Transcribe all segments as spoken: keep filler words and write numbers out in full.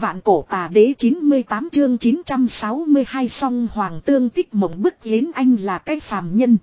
Vạn cổ tà đế chín mươi tám chương chín trăm sáu mươi hai song hoàng tương tích mộng bức Yến Anh là cái phàm nhân.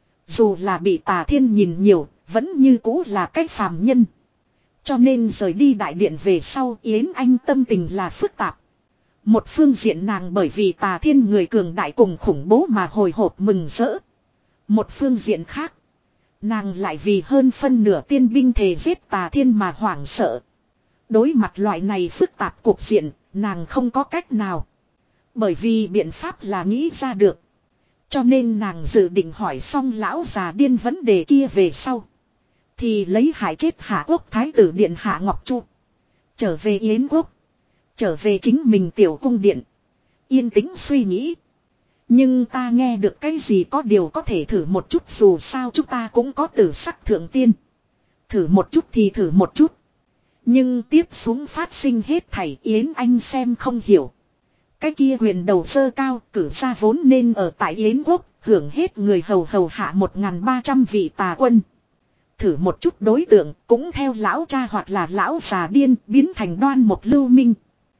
Dù là bị tà thiên nhìn nhiều, vẫn như cũ là cái phàm nhân. Cho nên rời đi đại điện về sau Yến Anh tâm tình là phức tạp. Một phương diện nàng bởi vì tà thiên người cường đại cùng khủng bố mà hồi hộp mừng rỡ. Một phương diện khác, nàng lại vì hơn phân nửa tiên binh thề giết tà thiên mà hoảng sợ. Đối mặt loại này phức tạp cuộc diện, nàng không có cách nào. Bởi vì biện pháp là nghĩ ra được. Cho nên nàng dự định hỏi xong lão già điên vấn đề kia về sau. Thì lấy hại chết Hạ Quốc Thái tử điện Hạ Ngọc Chu. Trở về Yến Quốc. Trở về chính mình tiểu cung điện. Yên tĩnh suy nghĩ. Nhưng ta nghe được cái gì có điều có thể thử một chút, dù sao chúng ta cũng có tử sắc thượng tiên. Thử một chút thì thử một chút. Nhưng tiếp xuống phát sinh hết thảy Yến Anh xem không hiểu. Cái kia huyền đầu sơ cao cử ra vốn nên ở tại Yến Quốc, hưởng hết người hầu hầu hạ một nghìn ba trăm vị tà quân. Thử một chút đối tượng cũng theo lão cha hoặc là lão già điên biến thành Đoan Mục Lưu Minh.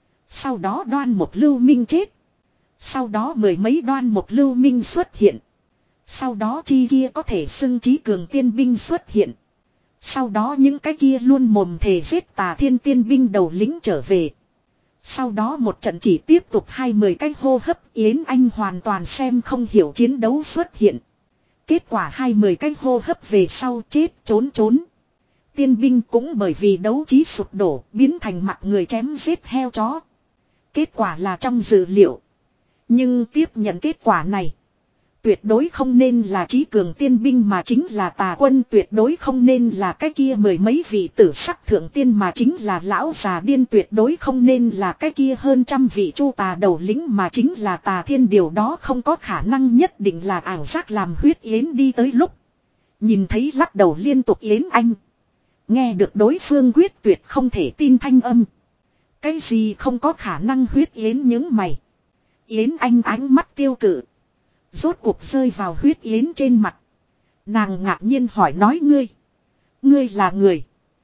Sau đó Đoan Mục Lưu Minh chết. Sau đó mười mấy Đoan Mục Lưu Minh xuất hiện. Sau đó chi kia có thể xưng trí cường tiên binh xuất hiện. Sau đó những cái kia luôn mồm thề giết tà thiên tiên binh đầu lính trở về. Sau đó một trận chỉ tiếp tục hai mươi cái hô hấp Yến Anh hoàn toàn xem không hiểu chiến đấu xuất hiện. Kết quả hai mươi cái hô hấp về sau chết trốn trốn. Tiên binh cũng bởi vì đấu trí sụp đổ biến thành mặt người chém giết heo chó. Kết quả là trong dự liệu. Nhưng tiếp nhận kết quả này. Tuyệt đối không nên là trí cường tiên binh mà chính là tà quân, tuyệt đối không nên là cái kia mười mấy vị tử sắc thượng tiên mà chính là lão già điên, tuyệt đối không nên là cái kia hơn trăm vị chu tà đầu lĩnh mà chính là tà thiên, điều đó không có khả năng, nhất định là ảo giác. Làm Huyết Yến đi tới lúc nhìn thấy lắc đầu liên tục Yến Anh, nghe được đối phương quyết tuyệt không thể tin thanh âm. Cái gì không có khả năng? Huyết Yến nhướng mày. Yến Anh ánh mắt tiêu cự rốt cuộc rơi vào Huyết Yến trên mặt. Nàng ngạc nhiên hỏi nói ngươi. Ngươi là người.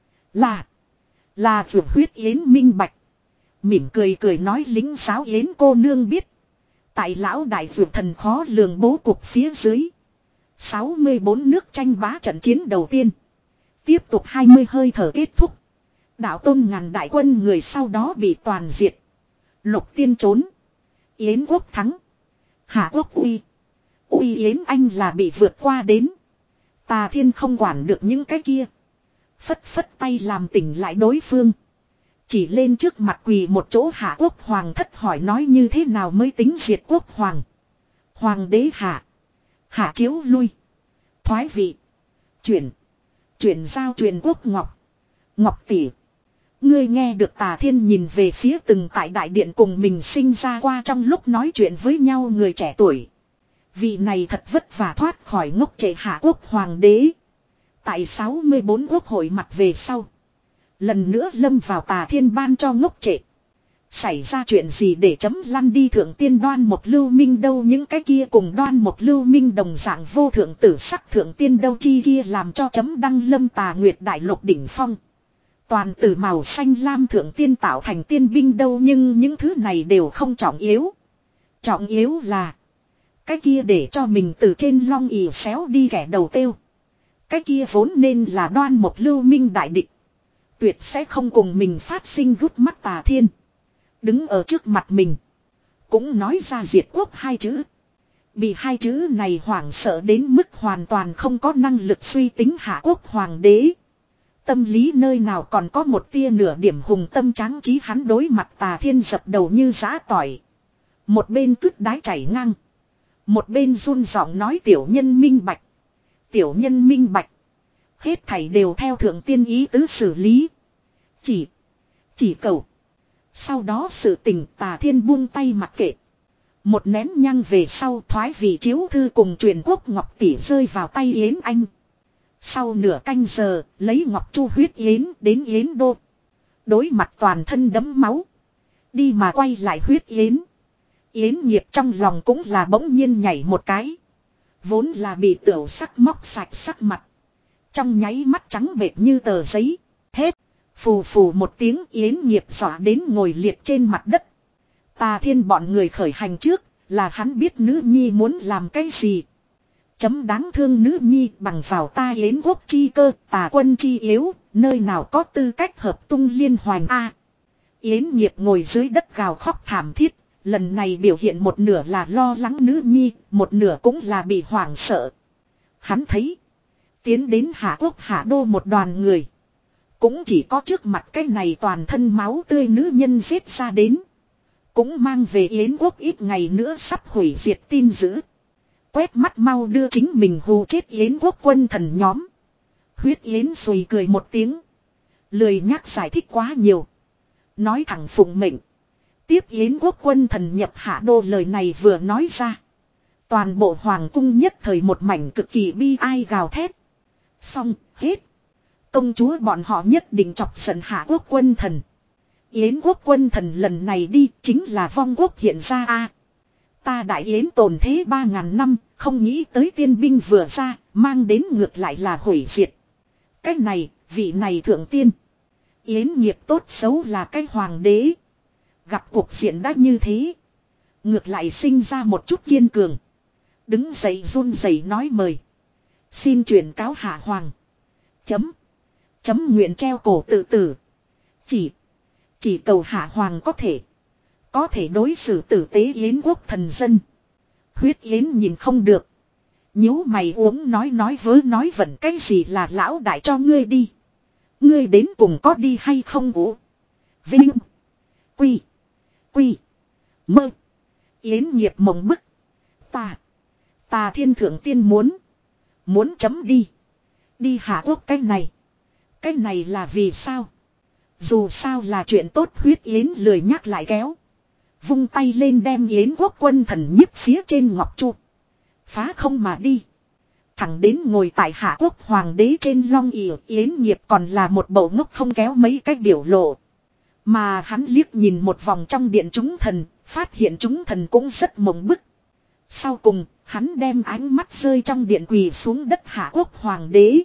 Là. Là vượt Huyết Yến minh bạch. Mỉm cười cười nói lính giáo Yến cô nương biết. Tại lão đại vượt thần khó lường bố cục phía dưới. sáu mươi bốn nước tranh bá trận chiến đầu tiên. Tiếp tục hai mươi hơi thở kết thúc. Đạo tôn ngàn đại quân người sau đó bị toàn diệt. Lục tiên trốn. Yến quốc thắng. Hạ quốc uy. Uy Yến Anh là bị vượt qua đến. Tà thiên không quản được những cái kia. Phất phất tay làm tỉnh lại đối phương. Chỉ lên trước mặt quỳ một chỗ Hạ quốc hoàng thất hỏi nói như thế nào mới tính diệt quốc hoàng. Hoàng đế hạ. Hạ chiếu lui. Thoái vị. Chuyển. Chuyển giao truyền quốc ngọc. Ngọc tỷ. Ngươi nghe được tà thiên nhìn về phía từng tại đại điện cùng mình sinh ra qua trong lúc nói chuyện với nhau người trẻ tuổi. Vị này thật vất vả thoát khỏi ngốc trệ Hạ quốc hoàng đế. Tại sáu mươi bốn quốc hội mặt về sau. Lần nữa lâm vào tà thiên ban cho ngốc trệ. Xảy ra chuyện gì để chấm lăn đi thượng tiên Đoan Mục Lưu Minh đâu, những cái kia cùng Đoan Mục Lưu Minh đồng dạng vô thượng tử sắc thượng tiên đâu, chi kia làm cho chấm đăng lâm tà nguyệt đại lục đỉnh phong. Toàn từ màu xanh lam thượng tiên tạo thành tiên binh đâu, nhưng những thứ này đều không trọng yếu. Trọng yếu là cái kia để cho mình từ trên long ỉ xéo đi kẻ đầu tiêu. Cái kia vốn nên là Đoan Mục Lưu Minh đại địch. Tuyệt sẽ không cùng mình phát sinh gút mắt tà thiên. Đứng ở trước mặt mình. Cũng nói ra diệt quốc hai chữ. Bị hai chữ này hoảng sợ đến mức hoàn toàn không có năng lực suy tính Hạ quốc hoàng đế. Tâm lý nơi nào còn có một tia nửa điểm hùng tâm tráng trí, hắn đối mặt tà thiên dập đầu như giã tỏi. Một bên cứt đái chảy ngang. Một bên run giọng nói tiểu nhân minh bạch. Tiểu nhân minh bạch. Hết thảy đều theo thượng tiên ý tứ xử lý. Chỉ. Chỉ cầu. Sau đó sự tình tà thiên buông tay mặc kệ. Một nén nhang về sau thoái vị chiếu thư cùng truyền quốc ngọc tỷ rơi vào tay Yến Anh. Sau nửa canh giờ lấy Ngọc Chu Huyết Yến đến Yến Đô. Đối mặt toàn thân đẫm máu. Đi mà quay lại Huyết Yến. Yến Nghiệp trong lòng cũng là bỗng nhiên nhảy một cái. Vốn là bị tửu sắc móc sạch sắc mặt. Trong nháy mắt trắng bệch như tờ giấy. Hết. Phù phù một tiếng Yến Nghiệp dọa đến ngồi liệt trên mặt đất. Tà Thiên bọn người khởi hành trước, là hắn biết nữ nhi muốn làm cái gì. Chấm đáng thương nữ nhi bằng vào ta Yến quốc chi cơ, Tà quân chi yếu, nơi nào có tư cách hợp tung liên hoành a. Yến Nghiệp ngồi dưới đất gào khóc thảm thiết, lần này biểu hiện một nửa là lo lắng nữ nhi, một nửa cũng là bị hoảng sợ. Hắn thấy, tiến đến Hạ Quốc Hạ Đô một đoàn người. Cũng chỉ có trước mặt cái này toàn thân máu tươi nữ nhân giết ra đến. Cũng mang về Yến quốc ít ngày nữa sắp hủy diệt tin dữ. Quét mắt mau đưa chính mình hù chết Yến quốc quân thần nhóm. Huyết Yến xùi cười một tiếng. Lười nhắc giải thích quá nhiều. Nói thẳng phụng mệnh. Tiếp Yến quốc quân thần nhập Hạ Đô lời này vừa nói ra. Toàn bộ hoàng cung nhất thời một mảnh cực kỳ bi ai gào thét. Xong, hết. Công chúa bọn họ nhất định chọc giận Hạ quốc quân thần. Yến quốc quân thần lần này đi chính là vong quốc hiện ra a. Ta đại Yến tồn thế ba ngàn năm, không nghĩ tới tiên binh vừa ra, mang đến ngược lại là hủy diệt. Cái này, vị này thượng tiên. Yến Nghiệp tốt xấu là cái hoàng đế. Gặp cuộc diện đã như thế. Ngược lại sinh ra một chút kiên cường. Đứng dậy run rẩy nói mời. Xin truyền cáo hạ hoàng. Chấm. Chấm nguyện treo cổ tự tử. Chỉ. Chỉ cầu hạ hoàng có thể. Có thể đối xử tử tế Yến quốc thần dân. Huyết Yến nhìn không được. Nhíu mày uống nói nói vớ nói vẩn cái gì là lão đại cho ngươi đi. Ngươi đến cùng có đi hay không ủ. Vinh. Quy. Quy. Mơ. Yến Nghiệp mộng bức. Ta. Ta thiên thượng tiên muốn. Muốn chấm đi. Đi Hạ Quốc cái này. Cái này là vì sao? Dù sao là chuyện tốt Huyết Yến lười nhắc lại kéo. Vung tay lên đem Yến quốc quân thần nhíp phía trên ngọc trụ. Phá không mà đi. Thẳng đến ngồi tại Hạ Quốc hoàng đế trên long ỉa Yến Nghiệp còn là một bầu ngốc không kéo mấy cách biểu lộ. Mà hắn liếc nhìn một vòng trong điện chúng thần, phát hiện chúng thần cũng rất mộng bức. Sau cùng, hắn đem ánh mắt rơi trong điện quỳ xuống đất Hạ Quốc hoàng đế.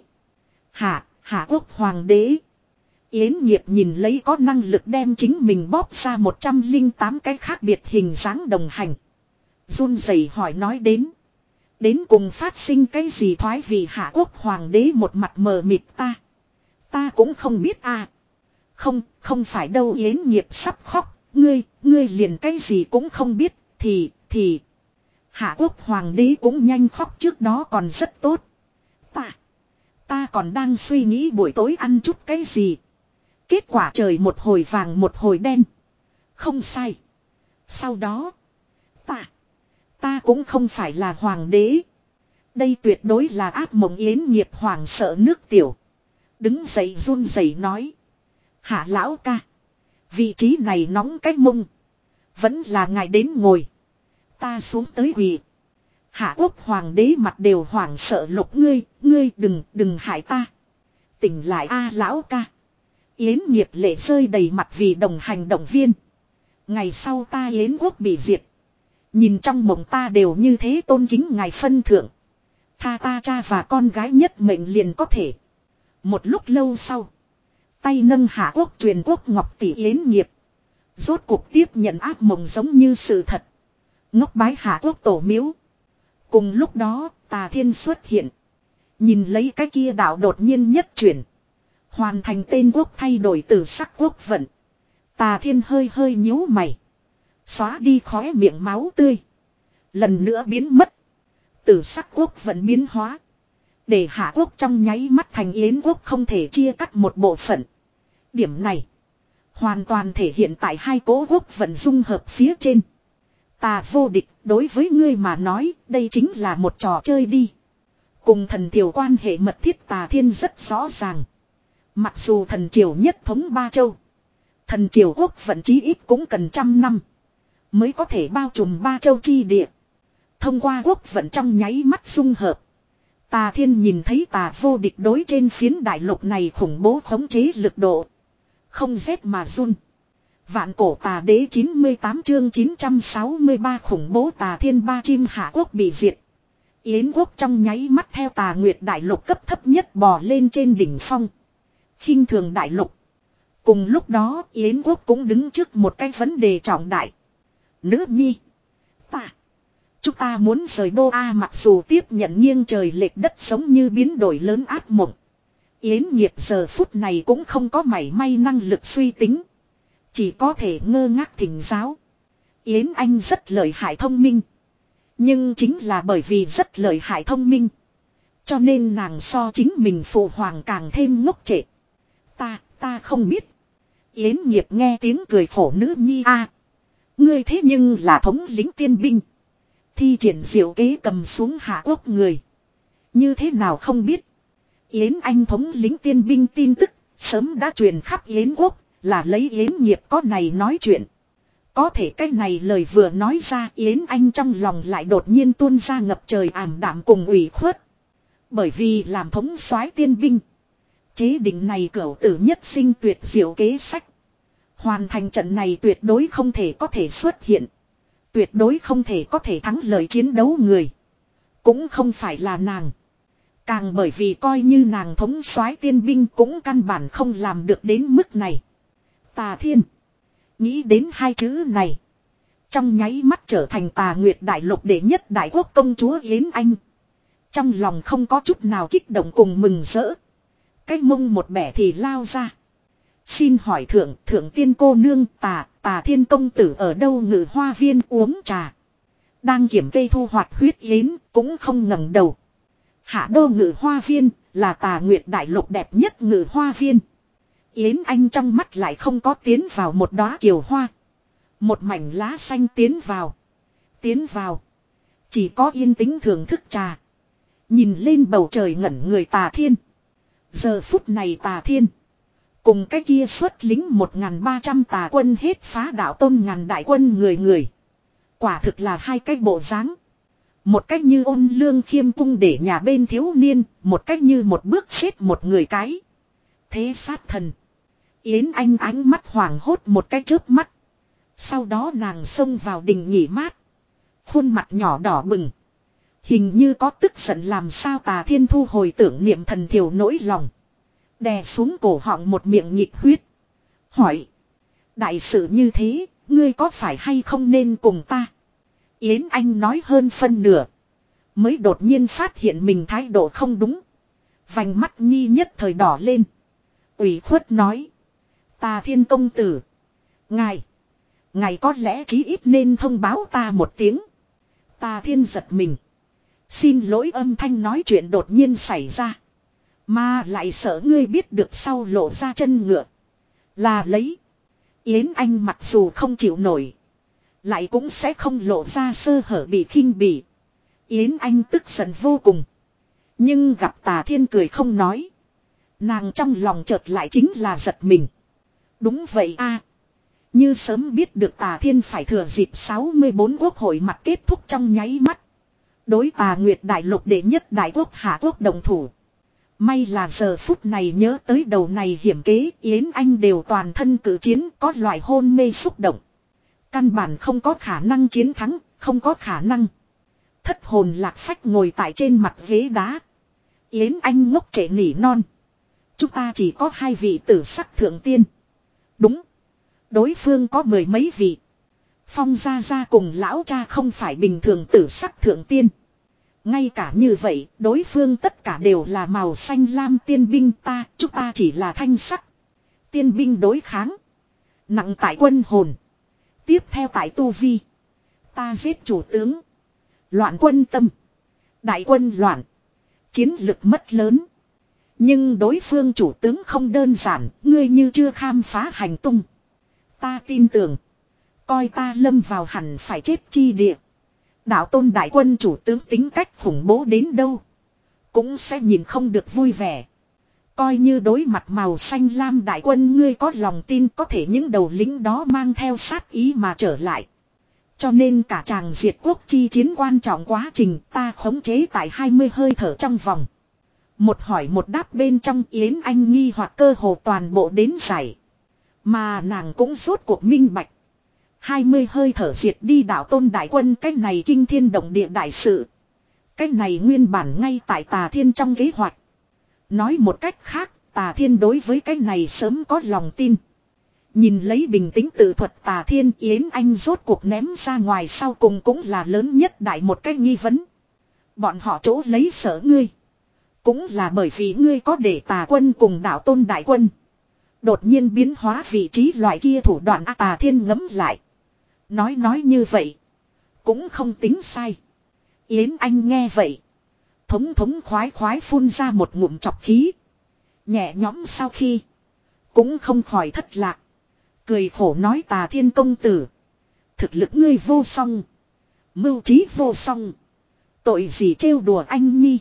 Hạ, Hạ Quốc hoàng đế. Yến Nghiệp nhìn lấy có năng lực đem chính mình bóp ra một trăm lẻ tám cái khác biệt hình dáng đồng hành. Run rẩy hỏi nói đến. Đến cùng phát sinh cái gì thoái vì Hạ Quốc hoàng đế một mặt mờ mịt ta. Ta cũng không biết à. Không, không phải đâu Yến Nghiệp sắp khóc. Ngươi, ngươi liền cái gì cũng không biết. Thì, thì. Hạ Quốc hoàng đế cũng nhanh khóc trước đó còn rất tốt. Ta, ta còn đang suy nghĩ buổi tối ăn chút cái gì. Kết quả trời một hồi vàng một hồi đen. Không sai. Sau đó. Ta. Ta cũng không phải là hoàng đế. Đây tuyệt đối là ác mộng Yến Nghiệp hoàng sợ nước tiểu. Đứng dậy run rẩy nói. Hạ lão ca. Vị trí này nóng cách mông. Vẫn là ngài đến ngồi. Ta xuống tới quỳ. Hạ Quốc hoàng đế mặt đều hoảng sợ lục ngươi. Ngươi đừng đừng hại ta. Tỉnh lại a lão ca. Yến Nghiệp lệ rơi đầy mặt vì đồng hành động viên. Ngày sau ta Yến quốc bị diệt. Nhìn trong mộng ta đều như thế tôn kính ngài phân thượng. Tha ta cha và con gái nhất mệnh liền có thể. Một lúc lâu sau. Tay nâng Hạ Quốc truyền quốc ngọc tỷ Yến Nghiệp. Rốt cuộc tiếp nhận ác mộng giống như sự thật. Ngốc bái Hạ Quốc tổ miếu. Cùng lúc đó Tà Thiên xuất hiện. Nhìn lấy cái kia đạo đột nhiên nhất chuyển. Hoàn thành tên quốc thay đổi từ sắc quốc vận. Tà Thiên hơi hơi nhíu mày. Xóa đi khóe miệng máu tươi. Lần nữa biến mất. Từ sắc quốc vận biến hóa. Để Hạ Quốc trong nháy mắt thành Yến quốc không thể chia cắt một bộ phận. Điểm này. Hoàn toàn thể hiện tại hai cố quốc vận dung hợp phía trên. Tà vô địch đối với ngươi mà nói đây chính là một trò chơi đi. Cùng thần triều quan hệ mật thiết Tà Thiên rất rõ ràng. Mặc dù thần triều nhất thống ba châu. Thần triều quốc vận chí ít cũng cần trăm năm. Mới có thể bao trùm ba châu chi địa. Thông qua quốc vận trong nháy mắt dung hợp. Tà Thiên nhìn thấy Tà vô địch đối trên phiến đại lục này khủng bố khống chế lực độ. Không rét mà run. Vạn cổ Tà đế chín mươi tám chương chín trăm sáu mươi ba khủng bố Tà Thiên ba chim Hạ Quốc bị diệt. Yến quốc trong nháy mắt theo Tà Nguyệt đại lục cấp thấp nhất bò lên trên đỉnh phong. Khinh thường đại lục. Cùng lúc đó Yến Quốc cũng đứng trước một cái vấn đề trọng đại. Nữ nhi. Ta. Chúng ta muốn rời đô A mặc dù tiếp nhận nghiêng trời lệch đất giống như biến đổi lớn ác mộng. Yến Nghiệp giờ phút này cũng không có mảy may năng lực suy tính. Chỉ có thể ngơ ngác thỉnh giáo. Yến Anh rất lợi hại thông minh. Nhưng chính là bởi vì rất lợi hại thông minh. Cho nên nàng so chính mình phụ hoàng càng thêm ngốc trệ. Ta, ta không biết. Yến Nghiệp nghe tiếng cười khổ nữ nhi a. Ngươi thế nhưng là thống lĩnh tiên binh. Thi triển diệu kế cầm xuống hạ quốc người. Như thế nào không biết. Yến Anh thống lĩnh tiên binh tin tức sớm đã truyền khắp Yến Quốc. Là lấy Yến Nghiệp có này nói chuyện. Có thể cái này lời vừa nói ra Yến Anh trong lòng lại đột nhiên tuôn ra ngập trời ảm đạm cùng ủy khuất. Bởi vì làm thống soái tiên binh. Chế định này cửu tử nhất sinh tuyệt diệu kế sách. Hoàn thành trận này tuyệt đối không thể có thể xuất hiện. Tuyệt đối không thể có thể thắng lợi chiến đấu người. Cũng không phải là nàng. Càng bởi vì coi như nàng thống soái tiên binh cũng căn bản không làm được đến mức này. Tà Thiên. Nghĩ đến hai chữ này. Trong nháy mắt trở thành Tà Nguyệt đại lục đệ nhất đại quốc công chúa Yến Anh. Trong lòng không có chút nào kích động cùng mừng rỡ. Cái mông một bẻ thì lao ra. Xin hỏi thượng, thượng tiên cô nương tà, Tà Thiên công tử ở đâu ngự hoa viên uống trà. Đang kiểm cây thu hoạch huyết yến, cũng không ngẩng đầu. Hạ đô ngự hoa viên, là Tà Nguyệt đại lục đẹp nhất ngự hoa viên. Yến Anh trong mắt lại không có tiến vào một đóa kiều hoa. Một mảnh lá xanh tiến vào. Tiến vào. Chỉ có yên tĩnh thưởng thức trà. Nhìn lên bầu trời ngẩn người Tà Thiên. Giờ phút này Tà Thiên. Cùng cái kia xuất lính một nghìn ba trăm tà quân hết phá đạo tôn ngàn đại quân người người. Quả thực là hai cái bộ dáng. Một cách như ôn lương khiêm cung để nhà bên thiếu niên. Một cách như một bước xếp một người cái. Thế sát thần. Yến Anh ánh mắt hoảng hốt một cái chớp mắt. Sau đó nàng xông vào đình nghỉ mát. Khuôn mặt nhỏ đỏ bừng. Hình như có tức giận làm sao Tà Thiên thu hồi tưởng niệm thần thiểu nỗi lòng. Đè xuống cổ họng một miệng nhịp huyết. Hỏi. Đại sự như thế, ngươi có phải hay không nên cùng ta? Yến Anh nói hơn phân nửa. Mới đột nhiên phát hiện mình thái độ không đúng. Vành mắt nhi nhất thời đỏ lên. Ủy khuất nói. Tà Thiên công tử. Ngài. Ngài có lẽ chí ít nên thông báo ta một tiếng. Tà Thiên giật mình. Xin lỗi âm thanh nói chuyện đột nhiên xảy ra. Mà lại sợ ngươi biết được sau lộ ra chân ngựa. Là lấy. Yến Anh mặc dù không chịu nổi. Lại cũng sẽ không lộ ra sơ hở bị khinh bỉ. Yến Anh tức giận vô cùng. Nhưng gặp Tà Thiên cười không nói. Nàng trong lòng chợt lại chính là giật mình. Đúng vậy a. Như sớm biết được Tà Thiên phải thừa dịp sáu mươi bốn quốc hội mặt kết thúc trong nháy mắt. Đối Tà Nguyệt đại lục đệ nhất đại quốc hạ quốc đồng thủ. May là giờ phút này nhớ tới đầu này hiểm kế Yến Anh đều toàn thân cử chiến có loại hôn mê xúc động. Căn bản không có khả năng chiến thắng, không có khả năng. Thất hồn lạc phách ngồi tại trên mặt ghế đá. Yến Anh ngốc trệ nỉ non. Chúng ta chỉ có hai vị tử sắc thượng tiên. Đúng. Đối phương có mười mấy vị. Phong Gia Gia cùng lão cha không phải bình thường tử sắc thượng tiên. Ngay cả như vậy, đối phương tất cả đều là màu xanh lam tiên binh ta, chúng ta chỉ là thanh sắc. Tiên binh đối kháng. Nặng tại quân hồn. Tiếp theo tại tu vi. Ta giết chủ tướng. Loạn quân tâm. Đại quân loạn. Chiến lực mất lớn. Nhưng đối phương chủ tướng không đơn giản, ngươi như chưa khám phá hành tung. Ta tin tưởng. Coi ta lâm vào hẳn phải chết chi địa. Đạo tôn đại quân chủ tướng tính cách khủng bố đến đâu. Cũng sẽ nhìn không được vui vẻ. Coi như đối mặt màu xanh lam đại quân ngươi có lòng tin có thể những đầu lính đó mang theo sát ý mà trở lại. Cho nên cả chàng diệt quốc chi chiến quan trọng quá trình ta khống chế tại hai mươi hơi thở trong vòng. Một hỏi một đáp bên trong Yến Anh nghi hoặc cơ hồ toàn bộ đến giải. Mà nàng cũng rốt cuộc minh bạch. hai mươi hơi thở diệt đi đạo tôn đại quân cái này kinh thiên động địa đại sự. Cái này nguyên bản ngay tại Tà Thiên trong kế hoạch. Nói một cách khác, Tà Thiên đối với cái này sớm có lòng tin. Nhìn lấy bình tĩnh tự thuật Tà Thiên, Yến Anh rốt cuộc ném ra ngoài sau cùng cũng là lớn nhất đại một cái nghi vấn. Bọn họ chỗ lấy sở ngươi. Cũng là bởi vì ngươi có để Tà Quân cùng đạo tôn đại quân. Đột nhiên biến hóa vị trí loại kia thủ đoạn. Tà Thiên ngẫm lại. Nói nói như vậy. Cũng không tính sai. Yến Anh nghe vậy. Thống thống khoái khoái phun ra một ngụm chọc khí. Nhẹ nhõm sau khi. Cũng không khỏi thất lạc. Cười khổ nói Tà Thiên công tử. Thực lực ngươi vô song. Mưu trí vô song. Tội gì trêu đùa anh nhi.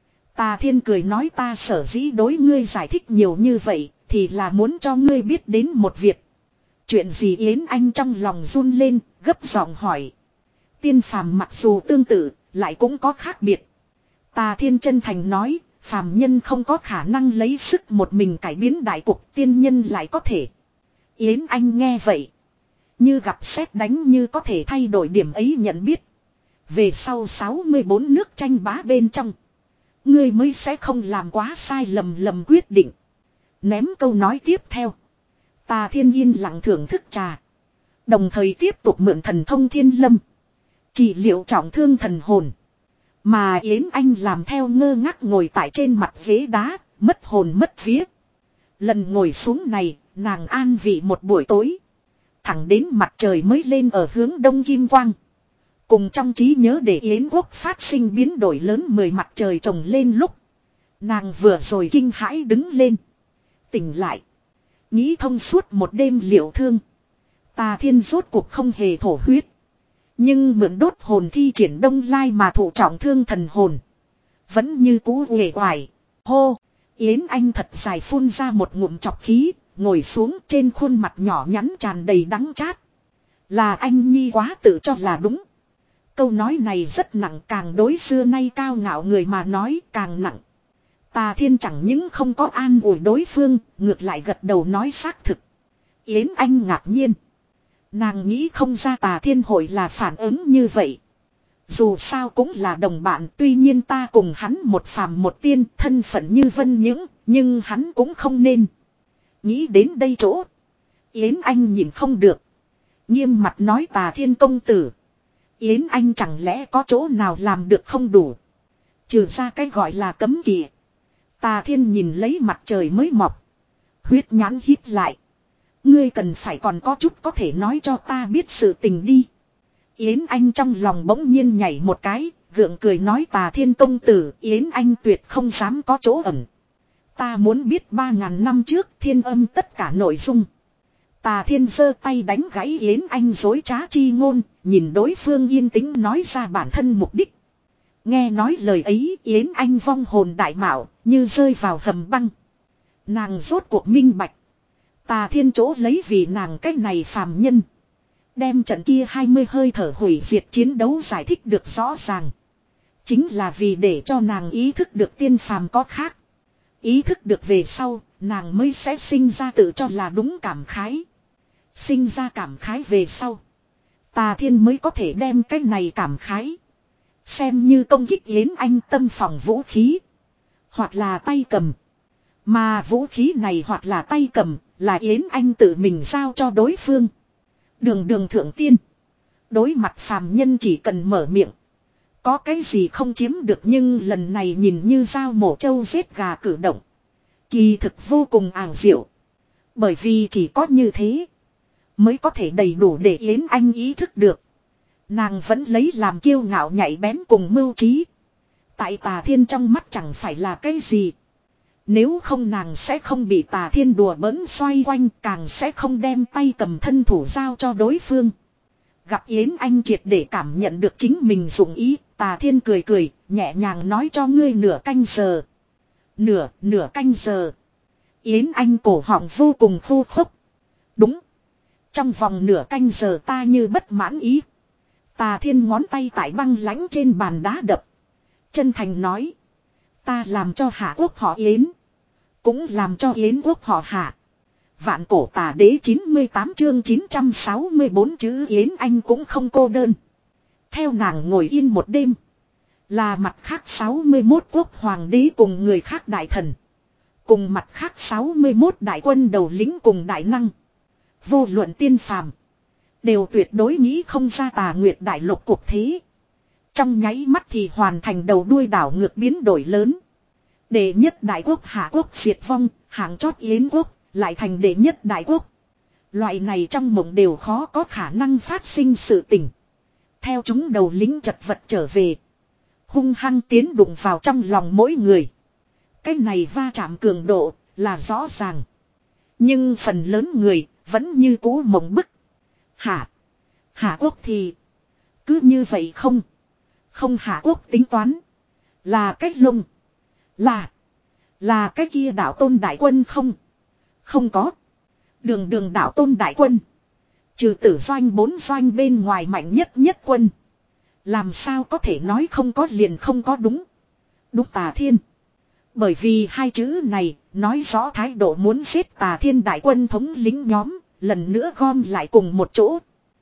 Tà Thiên cười nói ta sở dĩ đối ngươi giải thích nhiều như vậy. Thì là muốn cho ngươi biết đến một việc. Chuyện gì Yến Anh trong lòng run lên. Gấp giọng hỏi. Tiên phàm mặc dù tương tự. Lại cũng có khác biệt. Tà Thiên chân thành nói. Phàm nhân không có khả năng lấy sức một mình cải biến đại cục. Tiên nhân lại có thể. Yến Anh nghe vậy. Như gặp sét đánh như có thể thay đổi điểm ấy nhận biết. Về sau sáu mươi bốn nước tranh bá bên trong. Ngươi mới sẽ không làm quá sai lầm lầm quyết định. Ném câu nói tiếp theo. Tà Thiên yên lặng thưởng thức trà. Đồng thời tiếp tục mượn thần thông thiên lâm. Trị liệu trọng thương thần hồn. Mà Yến Anh làm theo ngơ ngác ngồi tại trên mặt ghế đá. Mất hồn mất vía. Lần ngồi xuống này. Nàng an vị một buổi tối. Thẳng đến mặt trời mới lên ở hướng đông kim quang. Cùng trong trí nhớ để Yến quốc phát sinh biến đổi lớn mười mặt trời trồng lên lúc. Nàng vừa rồi kinh hãi đứng lên. Tỉnh lại. Nghĩ thông suốt một đêm liệu thương. Tà Thiên rốt cuộc không hề thổ huyết. Nhưng mượn đốt hồn thi triển đông lai mà thụ trọng thương thần hồn. Vẫn như cũ uể oải. Hô. Yến Anh thật dài phun ra một ngụm chọc khí. Ngồi xuống trên khuôn mặt nhỏ nhắn tràn đầy đắng chát. Là anh nhi quá tự cho là đúng. Câu nói này rất nặng, càng đối xưa nay cao ngạo người mà nói càng nặng. Tà Thiên chẳng những không có an ủi đối phương, ngược lại gật đầu nói xác thực. Yến Anh ngạc nhiên. Nàng nghĩ không ra Tà Thiên hội là phản ứng như vậy. Dù sao cũng là đồng bạn, tuy nhiên ta cùng hắn một phàm một tiên, thân phận như vân những, nhưng hắn cũng không nên. Nghĩ đến đây chỗ. Yến Anh nhìn không được. Nghiêm mặt nói Tà Thiên công tử. Yến Anh chẳng lẽ có chỗ nào làm được không đủ. Trừ ra cái gọi là cấm kỵ. Tà Thiên nhìn lấy mặt trời mới mọc. Huyết nhãn hít lại. Ngươi cần phải còn có chút có thể nói cho ta biết sự tình đi. Yến Anh trong lòng bỗng nhiên nhảy một cái. Gượng cười nói Tà Thiên công tử. Yến Anh tuyệt không dám có chỗ ẩn. Ta muốn biết ba ngàn năm trước thiên âm tất cả nội dung. Tà Thiên giơ tay đánh gãy Yến Anh dối trá chi ngôn. Nhìn đối phương yên tĩnh nói ra bản thân mục đích. Nghe nói lời ấy Yến Anh vong hồn đại mạo. Như rơi vào hầm băng. Nàng rốt cuộc minh bạch. Tà Thiên chỗ lấy vì nàng cách này phàm nhân. Đem trận kia hai mươi hơi thở hủy diệt chiến đấu giải thích được rõ ràng. Chính là vì để cho nàng ý thức được tiên phàm có khác. Ý thức được về sau, nàng mới sẽ sinh ra tự cho là đúng cảm khái. Sinh ra cảm khái về sau. Tà Thiên mới có thể đem cái này cảm khái. Xem như công kích Yến Anh tâm phòng vũ khí. Hoặc là tay cầm. Mà vũ khí này hoặc là tay cầm, là Yến Anh tự mình giao cho đối phương. Đường đường thượng tiên. Đối mặt phàm nhân chỉ cần mở miệng. Có cái gì không chiếm được nhưng lần này nhìn như dao mổ trâu giết gà cử động. Kỳ thực vô cùng ảo diệu. Bởi vì chỉ có như thế. Mới có thể đầy đủ để Yến Anh ý thức được. Nàng vẫn lấy làm kiêu ngạo nhạy bén cùng mưu trí. Tại Tà Thiên trong mắt chẳng phải là cái gì. Nếu không nàng sẽ không bị Tà Thiên đùa bỡn xoay quanh, càng sẽ không đem tay cầm thân thủ giao cho đối phương. Gặp Yến Anh triệt để cảm nhận được chính mình dụng ý, Tà Thiên cười cười, nhẹ nhàng nói cho ngươi nửa canh giờ. Nửa, nửa canh giờ. Yến Anh cổ họng vô cùng khô khốc. Đúng. Trong vòng nửa canh giờ ta như bất mãn ý. Tà Thiên ngón tay tại băng lãnh trên bàn đá đập. Chân thành nói. Ta làm cho Hạ Quốc họ Yến. Cũng làm cho Yến Quốc họ Hạ. Vạn cổ tà đế chín mươi tám chương chín trăm sáu mươi bốn chữ Yến Anh cũng không cô đơn. Theo nàng ngồi yên một đêm. Là mặt khác sáu mươi mốt quốc hoàng đế cùng người khác đại thần. Cùng mặt khác sáu mươi mốt đại quân đầu lĩnh cùng đại năng. Vô luận tiên phàm. Đều tuyệt đối nghĩ không ra Tà Nguyệt đại lục cuộc thế. Trong nháy mắt thì hoàn thành đầu đuôi đảo ngược biến đổi lớn. Đệ nhất đại quốc Hạ quốc diệt vong, hạng chót Yến quốc, lại thành đệ nhất đại quốc. Loại này trong mộng đều khó có khả năng phát sinh sự tình. Theo chúng đầu lính chật vật trở về. Hung hăng tiến đụng vào trong lòng mỗi người. Cái này va chạm cường độ là rõ ràng. Nhưng phần lớn người vẫn như cũ mộng bức. Hạ. Hạ quốc thì. Cứ như vậy không. Không Hạ quốc tính toán. Là cách lông. Là. Là cái kia đạo tôn đại quân không. Không có. Đường đường đạo tôn đại quân. Trừ tử doanh bốn doanh bên ngoài mạnh nhất nhất quân. Làm sao có thể nói không có liền không có đúng. Đúng Tà Thiên. Bởi vì hai chữ này nói rõ thái độ muốn giết Tà Thiên đại quân thống lính nhóm. Lần nữa gom lại cùng một chỗ.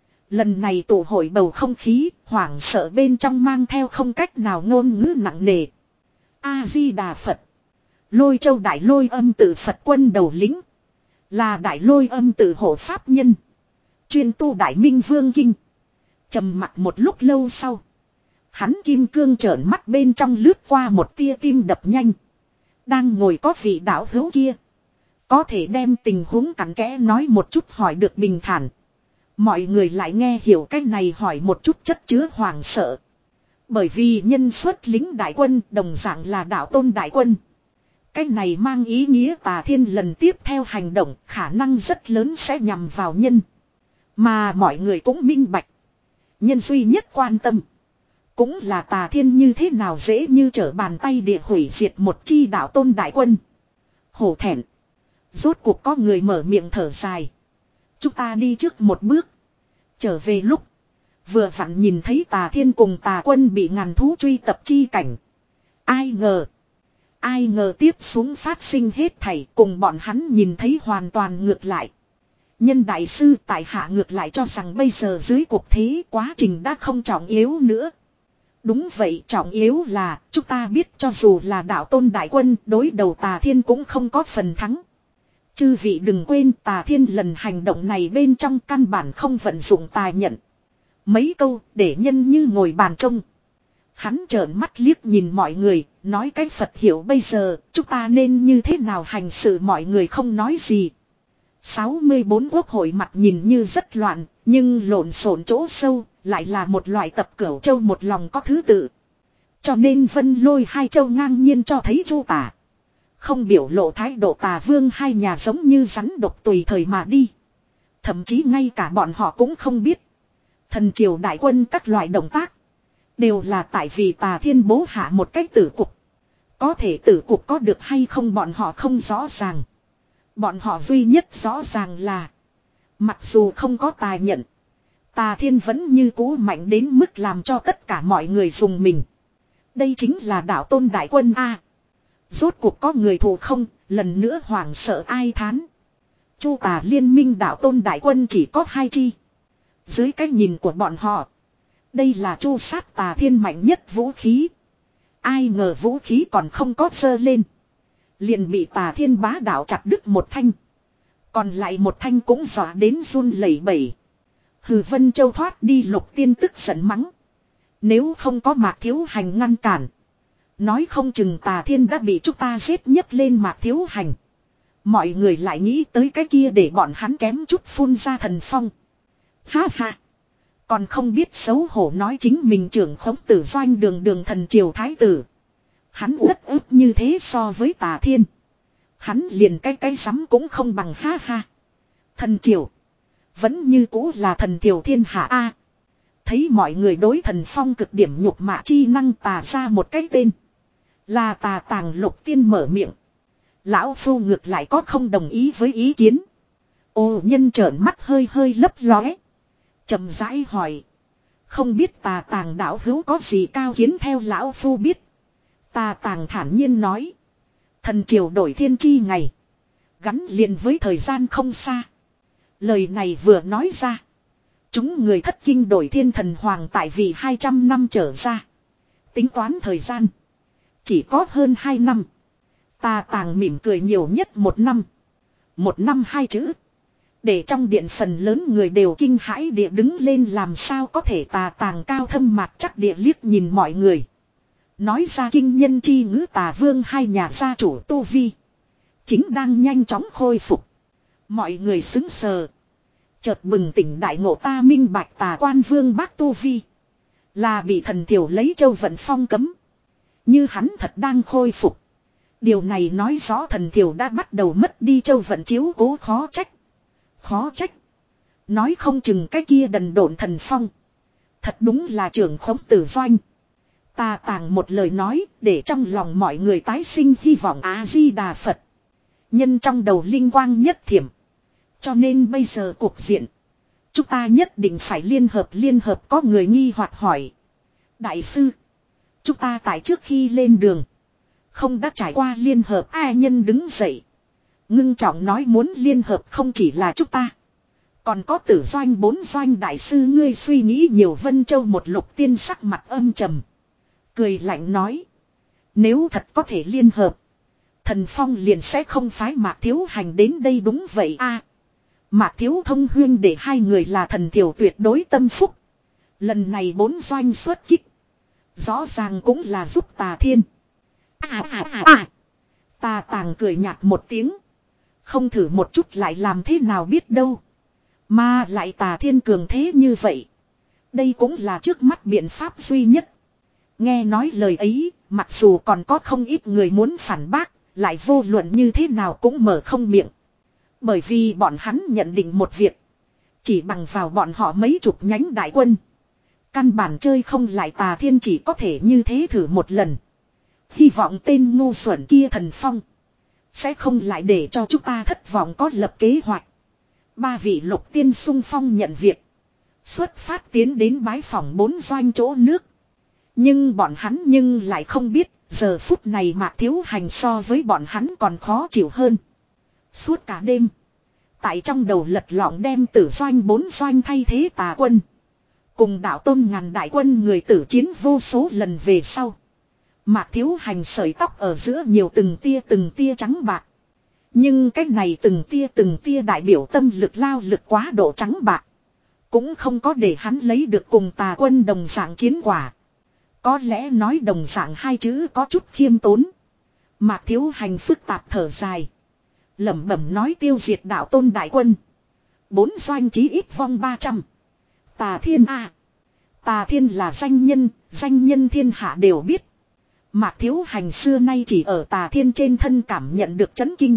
Lần này tụ hội bầu không khí hoảng sợ bên trong mang theo không cách nào ngôn ngữ nặng nề. A-di-đà Phật. Lôi Châu đại lôi âm tự Phật quân đầu lính. Là đại lôi âm tự hộ pháp nhân. Chuyên tu đại minh vương kinh. Trầm mặt một lúc lâu sau. Hắn kim cương trợn mắt bên trong lướt qua một tia tim đập nhanh. Đang ngồi có vị đạo hữu kia. Có thể đem tình huống cặn kẽ nói một chút hỏi được bình thản. Mọi người lại nghe hiểu cái này hỏi một chút chất chứa hoàng sợ. Bởi vì nhân xuất lính đại quân đồng dạng là đạo tôn đại quân. Cái này mang ý nghĩa Tà Thiên lần tiếp theo hành động khả năng rất lớn sẽ nhằm vào nhân. Mà mọi người cũng minh bạch. Nhân duy nhất quan tâm. Cũng là Tà Thiên như thế nào dễ như trở bàn tay địa hủy diệt một chi đạo tôn đại quân. Hổ thẹn. Rốt cuộc có người mở miệng thở dài. Chúng ta đi trước một bước. Trở về lúc. Vừa vặn nhìn thấy Tà Thiên cùng Tà Quân bị ngàn thú truy tập chi cảnh. Ai ngờ. Ai ngờ tiếp xuống phát sinh hết thảy cùng bọn hắn nhìn thấy hoàn toàn ngược lại. Nhân đại sư tại hạ ngược lại cho rằng bây giờ dưới cuộc thế quá trình đã không trọng yếu nữa. Đúng vậy, trọng yếu là chúng ta biết cho dù là đạo tôn đại quân đối đầu Tà Thiên cũng không có phần thắng. Chư vị đừng quên Tà Thiên lần hành động này bên trong căn bản không vận dụng tài nhận. Mấy câu để nhân như ngồi bàn trông. Hắn trợn mắt liếc nhìn mọi người, nói cái Phật hiểu bây giờ, chúng ta nên như thế nào hành sự mọi người không nói gì. sáu mươi bốn quốc hội mặt nhìn như rất loạn, nhưng lộn xộn chỗ sâu, lại là một loại tập cửu châu một lòng có thứ tự. Cho nên Vân Lôi hai châu ngang nhiên cho thấy Chu Tả. Không biểu lộ thái độ Tà Vương hai nhà giống như rắn độc tùy thời mà đi. Thậm chí ngay cả bọn họ cũng không biết. Thần triều đại quân các loại động tác. Đều là tại vì Tà Thiên bố hạ một cách tử cục. Có thể tử cục có được hay không bọn họ không rõ ràng. Bọn họ duy nhất rõ ràng là. Mặc dù không có tài nhận. Tà Thiên vẫn như cũ mạnh đến mức làm cho tất cả mọi người dùng mình. Đây chính là đạo tôn đại quân A. Rốt cuộc có người thù không, lần nữa hoảng sợ ai thán. Chu Tà liên minh đạo tôn đại quân chỉ có hai chi. Dưới cái nhìn của bọn họ. Đây là chu sát Tà Thiên mạnh nhất vũ khí. Ai ngờ vũ khí còn không có sơ lên. Liền bị Tà Thiên bá đạo chặt đứt một thanh. Còn lại một thanh cũng dọa đến run lẩy bẩy. Hừ Vân Châu thoát đi Lục Tiên tức giận mắng. Nếu không có Mạc Thiếu Hành ngăn cản. Nói không chừng Tà Thiên đã bị chúng ta giết nhấc lên Mạc Thiếu Hành. Mọi người lại nghĩ tới cái kia để bọn hắn kém chút phun ra thần phong. Ha ha. Còn không biết xấu hổ nói chính mình trưởng khống tử doanh đường đường thần triều thái tử. Hắn uất ức như thế so với Tà Thiên. Hắn liền cái cái sắm cũng không bằng ha ha. Thần triều. Vẫn như cũ là thần triều thiên hạ A. Thấy mọi người đối thần phong cực điểm nhục mạ chi năng tà ra một cái tên. Là Tà Tàng Lục Tiên mở miệng. Lão Phu ngược lại có không đồng ý với ý kiến. Ô nhân trợn mắt hơi hơi lấp lóe. Chậm rãi hỏi. Không biết Tà Tàng đạo hữu có gì cao kiến theo Lão Phu biết. Tà Tàng thản nhiên nói. Thần triều đổi thiên chi ngày. Gắn liền với thời gian không xa. Lời này vừa nói ra. Chúng người thất kinh đổi thiên thần hoàng tại vì hai trăm năm trở ra. Tính toán thời gian. Chỉ có hơn hai năm. Tà Tàng mỉm cười nhiều nhất một năm. Một năm hai chữ. Để trong điện phần lớn người đều kinh hãi địa đứng lên, làm sao có thể. Tà Tàng cao thâm mạc chắc địa liếc nhìn mọi người. Nói ra kinh nhân chi ngữ. Tà Vương hai nhà gia chủ tu vi chính đang nhanh chóng khôi phục. Mọi người xứng sờ. Chợt bừng tỉnh đại ngộ, ta minh bạch Tà Quan Vương bác tu vi là bị thần thiểu lấy châu vận phong cấm. Như hắn thật đang khôi phục, điều này nói rõ thần thiểu đã bắt đầu mất đi châu vận chiếu cố. Khó trách. Khó trách. Nói không chừng cái kia đần độn thần phong thật đúng là trưởng khống Tử Doanh. Tà Tàng một lời nói để trong lòng mọi người tái sinh hy vọng. A-di-đà Phật. Nhân trong đầu linh quang nhất thiểm. Cho nên bây giờ cuộc diện, chúng ta nhất định phải liên hợp. Liên hợp. Có người nghi hoặc hỏi. Đại sư, chúng ta tại trước khi lên đường không đã trải qua liên hợp. A Nhân đứng dậy ngưng trọng nói, muốn liên hợp không chỉ là chúng ta, còn có Tử Doanh bốn doanh. Đại sư ngươi suy nghĩ nhiều. Vân Châu một Lục Tiên sắc mặt âm trầm, cười lạnh nói, nếu thật có thể liên hợp, thần phong liền sẽ không phái Mạc Thiếu Hành đến đây. Đúng vậy a à, Mạc Thiếu Thông huyên để hai người là thần thiểu tuyệt đối tâm phúc. Lần này bốn doanh xuất kích, rõ ràng cũng là giúp Tà Thiên. À à à à. Tà Tàng cười nhạt một tiếng. Không thử một chút lại làm thế nào biết đâu. Mà lại Tà Thiên cường thế như vậy, đây cũng là trước mắt biện pháp duy nhất. Nghe nói lời ấy, mặc dù còn có không ít người muốn phản bác, lại vô luận như thế nào cũng mở không miệng. Bởi vì bọn hắn nhận định một việc, chỉ bằng vào bọn họ mấy chục nhánh đại quân, căn bản chơi không lại Tà Thiên. Chỉ có thể như thế thử một lần. Hy vọng tên ngu xuẩn kia thần phong sẽ không lại để cho chúng ta thất vọng. Có lập kế hoạch, ba vị Lục Tiên xung phong nhận việc, xuất phát tiến đến bái phỏng bốn doanh chỗ nước. Nhưng bọn hắn nhưng lại không biết, giờ phút này Mạc Thiếu Hành so với bọn hắn còn khó chịu hơn. Suốt cả đêm, tại trong đầu lật lọng đem Tử Doanh bốn doanh thay thế Tà quân, cùng đạo tôn ngàn đại quân người tử chiến vô số lần về sau, Mạc Thiếu Hành sợi tóc ở giữa nhiều từng tia từng tia trắng bạc. Nhưng cái này từng tia từng tia đại biểu tâm lực lao lực quá độ trắng bạc, cũng không có để hắn lấy được cùng Tà quân đồng dạng chiến quả. Có lẽ nói đồng dạng hai chữ có chút khiêm tốn. Mạc Thiếu Hành phức tạp thở dài, lẩm bẩm nói, tiêu diệt đạo tôn đại quân, bốn doanh chí ít vong ba trăm. Tà Thiên a à. Tà Thiên là danh nhân, danh nhân thiên hạ đều biết. Mạc Thiếu Hành xưa nay chỉ ở Tà Thiên trên thân cảm nhận được chấn kinh.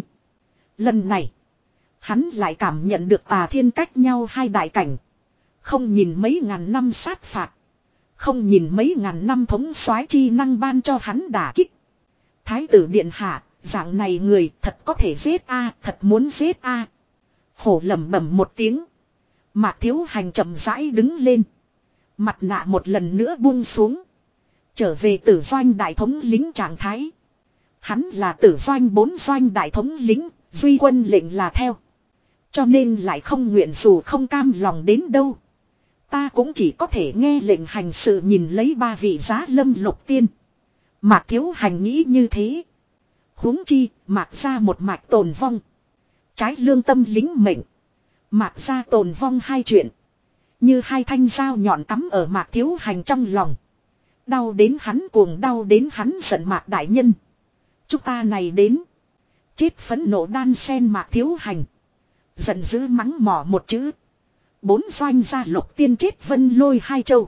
Lần này, hắn lại cảm nhận được Tà Thiên cách nhau hai đại cảnh. Không nhìn mấy ngàn năm sát phạt, không nhìn mấy ngàn năm thống soái chi năng ban cho hắn đả kích. Thái tử điện hạ, dạng này người thật có thể giết a à, thật muốn giết a à. Khổ lẩm bẩm một tiếng, Mạc Thiếu Hành chậm rãi đứng lên, mặt nạ một lần nữa buông xuống, trở về Tử Doanh đại thống lính trạng thái. Hắn là Tử Doanh bốn doanh đại thống lính, duy quân lệnh là theo, cho nên lại không nguyện dù không cam lòng đến đâu, ta cũng chỉ có thể nghe lệnh hành sự. Nhìn lấy ba vị Giá Lâm Lục Tiên, Mạc Thiếu Hành nghĩ như thế. Huống chi Mạc gia một mạch tồn vong, trái lương tâm lính mệnh. Mạc gia tồn vong hai chuyện, như hai thanh dao nhọn cắm ở Mạc Thiếu Hành trong lòng. Đau đến hắn cuồng, đau đến hắn giận. Mạc đại nhân, chúng ta này đến. Chết phẫn nộ đan sen Mạc Thiếu Hành giận dữ mắng mỏ một chữ. Bốn doanh gia Lục Tiên chết Vân Lôi hai châu,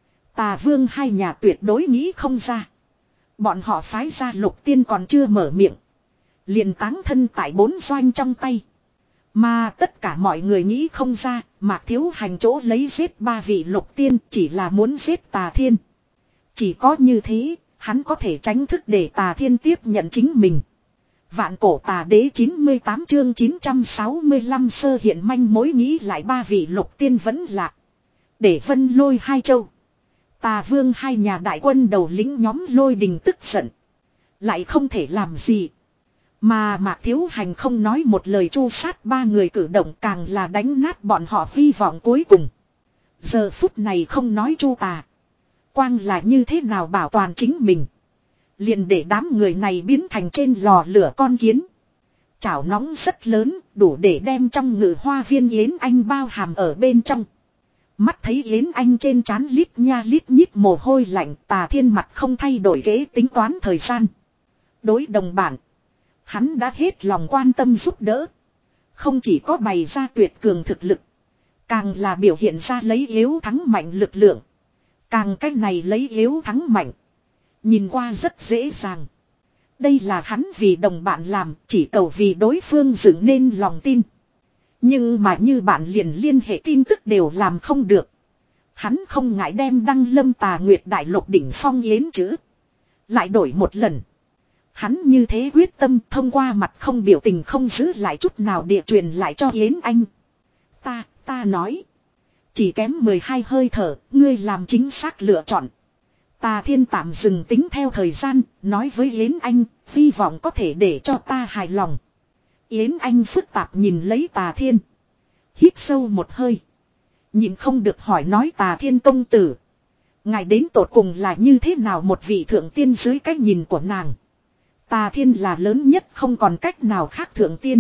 Tà Vương hai nhà tuyệt đối nghĩ không ra. Bọn họ phái ra Lục Tiên còn chưa mở miệng, liền táng thân tại bốn doanh trong tay. Mà tất cả mọi người nghĩ không ra, Mạc Thiếu Hành chỗ lấy giết ba vị Lục Tiên chỉ là muốn giết Tà Thiên. Chỉ có như thế, hắn có thể tránh thức để Tà Thiên tiếp nhận chính mình. Vạn Cổ Tà Đế chín mươi tám chương chín trăm sáu mươi lăm sơ hiện manh mối. Nghĩ lại ba vị Lục Tiên vẫn lạc, để Vân Lôi hai châu, Tà Vương hai nhà đại quân đầu lĩnh nhóm Lôi Đình tức giận, lại không thể làm gì. Mà Mạc Thiếu Hành không nói một lời tru sát ba người, cử động càng là đánh nát bọn họ hy vọng cuối cùng. Giờ phút này không nói chu tà, quang là như thế nào bảo toàn chính mình, liền để đám người này biến thành trên lò lửa con kiến. chảo nóng rất lớn, đủ để đem trong ngự hoa viên Yến Anh bao hàm ở bên trong. Mắt thấy Yến Anh trên trán lít nha lít nhít mồ hôi lạnh, Tà Thiên mặt không thay đổi kế tính toán thời gian. Đối đồng bản, hắn đã hết lòng quan tâm giúp đỡ. Không chỉ có bày ra tuyệt cường thực lực, càng là biểu hiện ra lấy yếu thắng mạnh lực lượng. Càng cách này lấy yếu thắng mạnh, nhìn qua rất dễ dàng. Đây là hắn vì đồng bạn làm, chỉ cầu vì đối phương dựng nên lòng tin. Nhưng mà như bạn liền liên hệ tin tức đều làm không được. Hắn không ngại đem Đăng Lâm Tà Nguyệt Đại Lục đỉnh phong Yến chữ lại đổi một lần. Hắn như thế quyết tâm, thông qua mặt không biểu tình không giữ lại chút nào địa truyền lại cho Yến Anh. Ta, ta nói. Chỉ kém mười hai hơi thở, ngươi làm chính xác lựa chọn. Tà Thiên tạm dừng tính theo thời gian, nói với Yến Anh, hy vọng có thể để cho ta hài lòng. Yến Anh phức tạp nhìn lấy Tà Thiên. Hít sâu một hơi. Nhìn không được hỏi nói Tà Thiên công tử. Ngài đến tột cùng là như thế nào một vị thượng tiên dưới cách nhìn của nàng. Tà Thiên là lớn nhất không còn cách nào khác thượng tiên.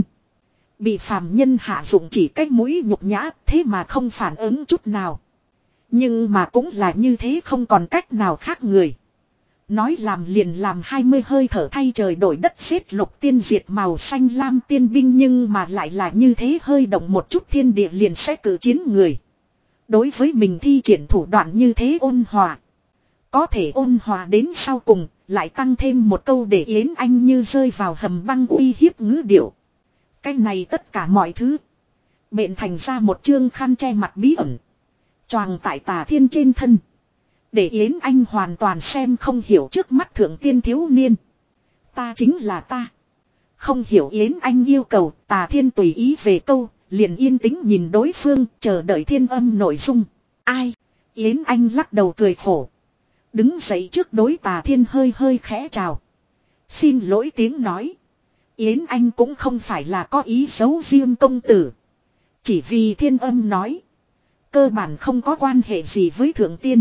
Bị phàm nhân hạ dụng chỉ cách mũi nhục nhã thế mà không phản ứng chút nào. Nhưng mà cũng là như thế không còn cách nào khác người. Nói làm liền làm hai mươi hơi thở thay trời đổi đất xếp lục tiên diệt màu xanh lam tiên binh, nhưng mà lại là như thế hơi động một chút thiên địa liền sẽ cử chiến người. Đối với mình thi triển thủ đoạn như thế ôn hòa. Có thể ôn hòa đến sau cùng, lại tăng thêm một câu để Yến Anh như rơi vào hầm băng uy hiếp ngữ điệu. Cái này tất cả mọi thứ bện thành ra một chương khăn che mặt bí ẩn, choàng tại Tà Thiên trên thân. Để Yến Anh hoàn toàn xem không hiểu trước mắt thượng tiên thiếu niên. Ta chính là ta. Không hiểu Yến Anh yêu cầu, Tà Thiên tùy ý về câu, liền yên tĩnh nhìn đối phương, chờ đợi thiên âm nội dung. Ai? Yến Anh lắc đầu cười khổ. Đứng dậy trước đối Tà Thiên hơi hơi khẽ chào. Xin lỗi tiếng nói. Yến Anh cũng không phải là có ý xấu riêng công tử. Chỉ vì thiên âm nói. Cơ bản không có quan hệ gì với thượng tiên.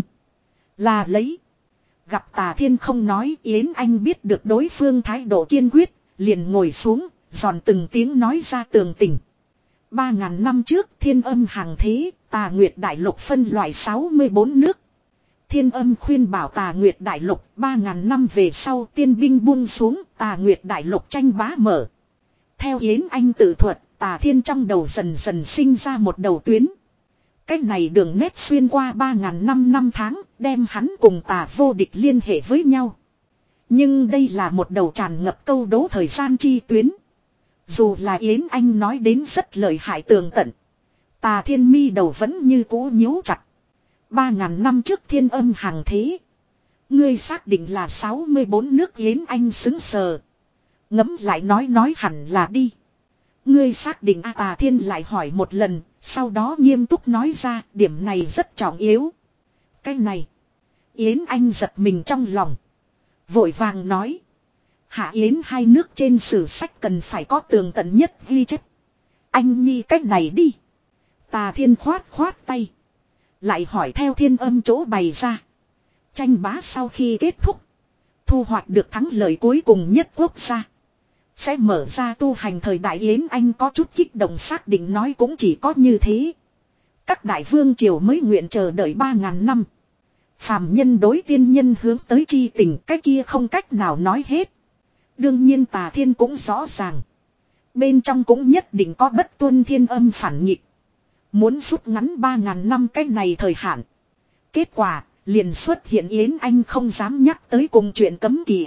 Là lấy. Gặp Tà Thiên không nói, Yến Anh biết được đối phương thái độ kiên quyết. Liền ngồi xuống, giòn từng tiếng nói ra tường tình. Ba ngàn năm trước thiên âm hàng thế, Tà Nguyệt Đại Lục phân loại sáu mươi bốn nước. Thiên âm khuyên bảo Tà Nguyệt Đại Lục, ba ngàn năm về sau tiên binh buông xuống, Tà Nguyệt Đại Lục tranh bá mở. Theo Yến Anh tự thuật, Tà Thiên trong đầu dần dần sinh ra một đầu tuyến. Cách này đường nét xuyên qua ba ngàn năm năm tháng, đem hắn cùng Tà vô địch liên hệ với nhau. Nhưng đây là một đầu tràn ngập câu đố thời gian chi tuyến. Dù là Yến Anh nói đến rất lợi hại tường tận, Tà Thiên mi đầu vẫn như cũ nhíu chặt. Ba ngàn năm trước thiên âm hàng thế. Ngươi xác định là sáu mươi bốn nước. Yến Anh xứng sờ. Ngấm lại nói nói hẳn là đi. Ngươi xác định A? Tà Thiên lại hỏi một lần. Sau đó nghiêm túc nói ra điểm này rất trọng yếu. Cái này. Yến Anh giật mình trong lòng. Vội vàng nói. Hạ Yến hai nước trên sử sách cần phải có tường tận nhất ghi chép. Anh nhi cách này đi. Tà Thiên khoát khoát tay. Lại hỏi theo thiên âm chỗ bày ra. Tranh bá sau khi kết thúc. Thu hoạch được thắng lợi cuối cùng nhất quốc gia. Sẽ mở ra tu hành thời đại. Yến Anh có chút kích động xác định nói cũng chỉ có như thế. Các đại vương triều mới nguyện chờ đợi ba ngàn năm. Phàm nhân đối tiên nhân hướng tới chi tình cái kia không cách nào nói hết. Đương nhiên Tà Thiên cũng rõ ràng. Bên trong cũng nhất định có bất tuân thiên âm phản nghịch. Muốn rút ngắn ba ngàn năm cái này thời hạn. Kết quả liền xuất hiện Yến Anh không dám nhắc tới cùng chuyện cấm kỵ.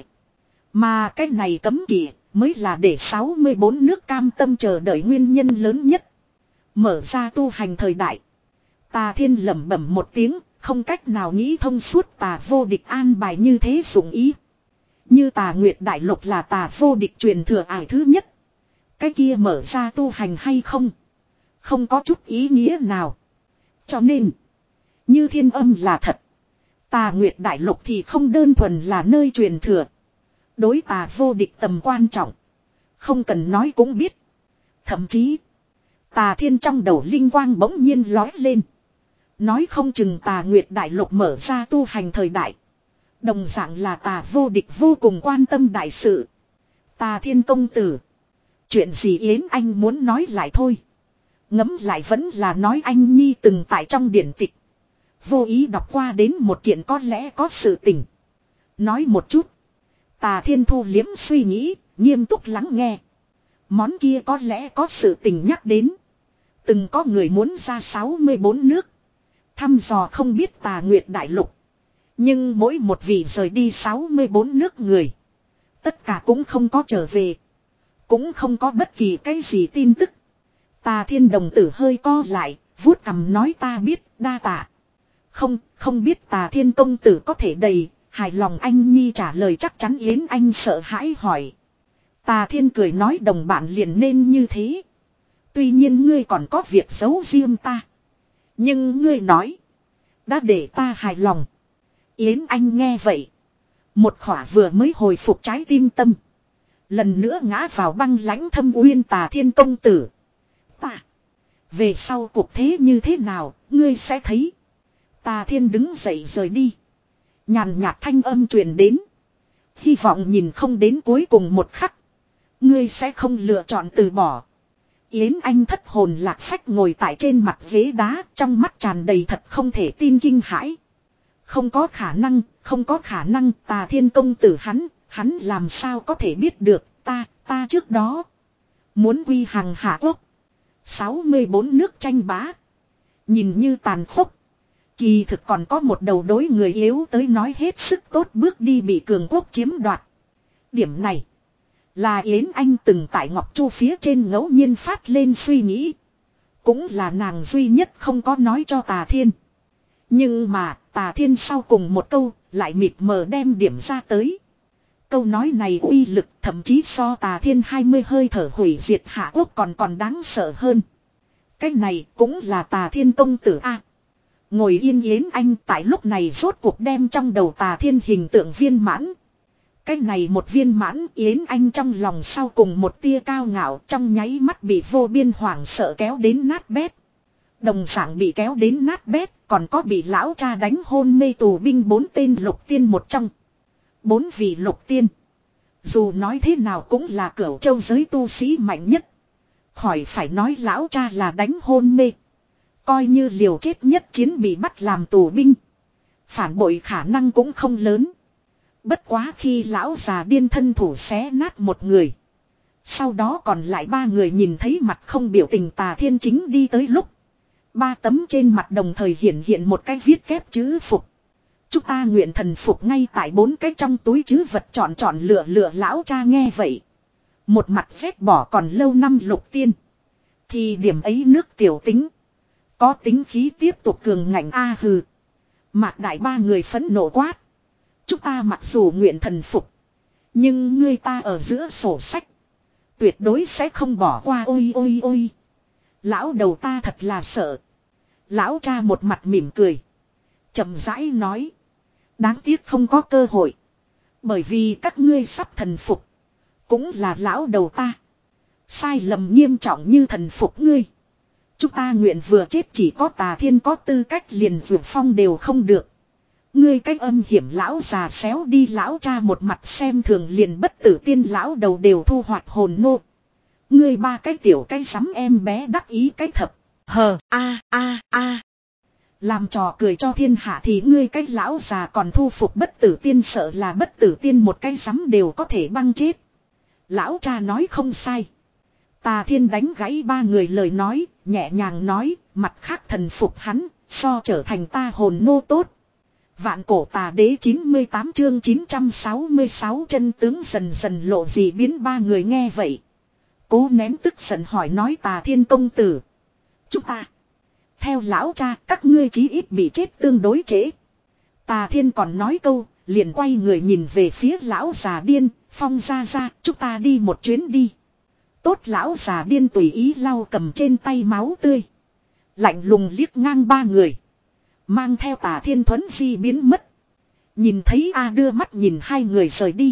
Mà cái này cấm kỵ mới là để sáu mươi bốn nước cam tâm chờ đợi nguyên nhân lớn nhất. Mở ra tu hành thời đại. Tà Thiên lẩm bẩm một tiếng, không cách nào nghĩ thông suốt Tà vô địch an bài như thế dụng ý. Như Tà Nguyệt Đại Lục là Tà vô địch truyền thừa ải thứ nhất. Cái kia mở ra tu hành hay không? Không có chút ý nghĩa nào. Cho nên, như thiên âm là thật. Tà Nguyệt Đại Lục thì không đơn thuần là nơi truyền thừa. Đối Tà vô địch tầm quan trọng. Không cần nói cũng biết. Thậm chí, Tà Thiên trong đầu linh quang bỗng nhiên lói lên. Nói không chừng Tà Nguyệt Đại Lục mở ra tu hành thời đại. Đồng dạng là Tà vô địch vô cùng quan tâm đại sự. Tà Thiên công tử. Chuyện gì Yến Anh muốn nói lại thôi. Ngẫm lại vẫn là nói anh Nhi từng tại trong điển tịch. Vô ý đọc qua đến một kiện có lẽ có sự tình. Nói một chút. Tà Thiên thu liếm suy nghĩ, nghiêm túc lắng nghe. Món kia có lẽ có sự tình nhắc đến. Từng có người muốn ra sáu mươi bốn nước. Thăm dò không biết Tà Nguyệt Đại Lục. Nhưng mỗi một vị rời đi sáu mươi bốn nước người. Tất cả cũng không có trở về. Cũng không có bất kỳ cái gì tin tức. Tà Thiên đồng tử hơi co lại, vuốt cằm nói ta biết, đa tạ. Không, không biết Tà Thiên công tử có thể đầy, hài lòng anh Nhi trả lời chắc chắn Yến Anh sợ hãi hỏi. Tà Thiên cười nói đồng bạn liền nên như thế. Tuy nhiên ngươi còn có việc giấu riêng ta. Nhưng ngươi nói, đã để ta hài lòng. Yến Anh nghe vậy. Một khỏa vừa mới hồi phục trái tim tâm. Lần nữa ngã vào băng lãnh thâm uyên Tà Thiên công tử. Ta. Về sau cuộc thế như thế nào, ngươi sẽ thấy. Tà Thiên đứng dậy rời đi. Nhàn nhạt thanh âm truyền đến. Hy vọng nhìn không đến cuối cùng một khắc. Ngươi sẽ không lựa chọn từ bỏ. Yến Anh thất hồn lạc phách ngồi tại trên mặt ghế đá, trong mắt tràn đầy thật không thể tin kinh hãi. Không có khả năng, không có khả năng, Tà Thiên công tử hắn, hắn làm sao có thể biết được, ta, ta trước đó. Muốn quy hàng hạ quốc. sáu mươi bốn nước tranh bá. Nhìn như tàn khốc. Kỳ thực còn có một đầu đối người yếu tới nói hết sức tốt bước đi bị cường quốc chiếm đoạt. Điểm này. Là Yến Anh từng tại Ngọc Chu phía trên ngẫu nhiên phát lên suy nghĩ. Cũng là nàng duy nhất không có nói cho Tà Thiên. Nhưng mà Tà Thiên sau cùng một câu lại mịt mờ đem điểm ra tới. Câu nói này uy lực thậm chí so Tà Thiên hai mươi hơi thở hủy diệt hạ quốc còn còn đáng sợ hơn. Cái này cũng là Tà Thiên công tử A. Ngồi yên Yến Anh tại lúc này rốt cuộc đem trong đầu Tà Thiên hình tượng viên mãn. Cái này một viên mãn Yến Anh trong lòng sau cùng một tia cao ngạo trong nháy mắt bị vô biên hoảng sợ kéo đến nát bét. Đồng dạng bị kéo đến nát bét còn có bị lão cha đánh hôn mê tù binh bốn tên lục tiên một trong. Bốn vị lục tiên. Dù nói thế nào cũng là cửu châu giới tu sĩ mạnh nhất. Khỏi phải nói lão cha là đánh hôn mê. Coi như liều chết nhất chiến bị bắt làm tù binh. Phản bội khả năng cũng không lớn. Bất quá khi lão già điên thân thủ xé nát một người. Sau đó còn lại ba người nhìn thấy mặt không biểu tình Tà Thiên chính đi tới lúc. Ba tấm trên mặt đồng thời hiện hiện một cái viết kép chữ phục. Chúng ta nguyện thần phục ngay tại bốn cái trong túi chứ vật chọn chọn lựa lựa lão cha nghe vậy. Một mặt vét bỏ còn lâu năm lục tiên. Thì điểm ấy nước tiểu tính. Có tính khí tiếp tục cường ngạnh a hừ. Mạc đại ba người phẫn nộ quát. Chúng ta mặc dù nguyện thần phục. Nhưng ngươi ta ở giữa sổ sách. Tuyệt đối sẽ không bỏ qua ôi ôi ôi. Lão đầu ta thật là sợ. Lão cha một mặt mỉm cười. Chậm rãi nói. Đáng tiếc không có cơ hội. Bởi vì các ngươi sắp thần phục. Cũng là lão đầu ta. Sai lầm nghiêm trọng như thần phục ngươi. Chúng ta nguyện vừa chết chỉ có Tà Thiên có tư cách liền vượt phong đều không được. Ngươi cách âm hiểm lão già xéo đi lão cha một mặt xem thường liền bất tử tiên lão đầu đều thu hoạch hồn nô. Ngươi ba cái tiểu cái sắm em bé đắc ý cái thập. Hờ a a a. Làm trò cười cho thiên hạ thì ngươi cái lão già còn thu phục bất tử tiên sợ là bất tử tiên một cái sắm đều có thể băng chết. Lão cha nói không sai. Tà Thiên đánh gãy ba người lời nói, nhẹ nhàng nói, mặt khác thần phục hắn, so trở thành ta hồn nô tốt. Vạn cổ tà đế chín mươi tám chương chín trăm sáu mươi sáu chân tướng dần dần lộ gì biến ba người nghe vậy. Cố nén tức giận hỏi nói Tà Thiên công tử. Chúng ta. Theo lão cha các ngươi chí ít bị chết tương đối trễ. Tà Thiên còn nói câu, liền quay người nhìn về phía lão già điên, Phong ra ra, chúng ta đi một chuyến đi. Tốt lão già điên tùy ý lau cầm trên tay máu tươi. Lạnh lùng liếc ngang ba người. Mang theo Tà Thiên thuấn di biến mất. Nhìn thấy A đưa mắt nhìn hai người rời đi.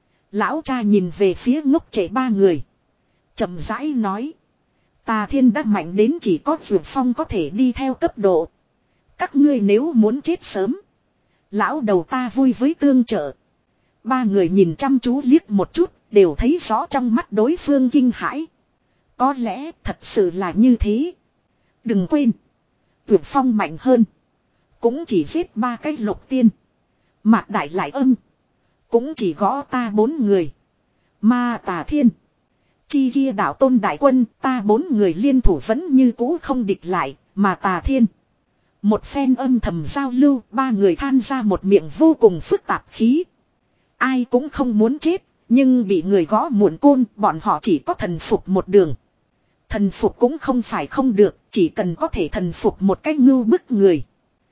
Lão cha nhìn về phía ngốc trẻ ba người. Chậm rãi nói. Tà Thiên đã mạnh đến chỉ có Dược Phong có thể đi theo cấp độ. Các ngươi nếu muốn chết sớm. Lão đầu ta vui với tương trợ. Ba người nhìn chăm chú liếc một chút. đều thấy rõ trong mắt đối phương kinh hãi. Có lẽ thật sự là như thế. Đừng quên. Tuyệt Phong mạnh hơn. Cũng chỉ giết ba cái lục tiên. Mạc Đại lại âm. Cũng chỉ gõ ta bốn người. Mà Tà Thiên. Chi kia đạo tôn đại quân ta bốn người liên thủ vẫn như cũ không địch lại. Mà Tà Thiên. Một phen âm thầm giao lưu. Ba người than ra một miệng vô cùng phức tạp khí. Ai cũng không muốn chết. Nhưng bị người gõ muộn côn. Bọn họ chỉ có thần phục một đường. Thần phục cũng không phải không được. Chỉ cần có thể thần phục một cách ngưu bức người.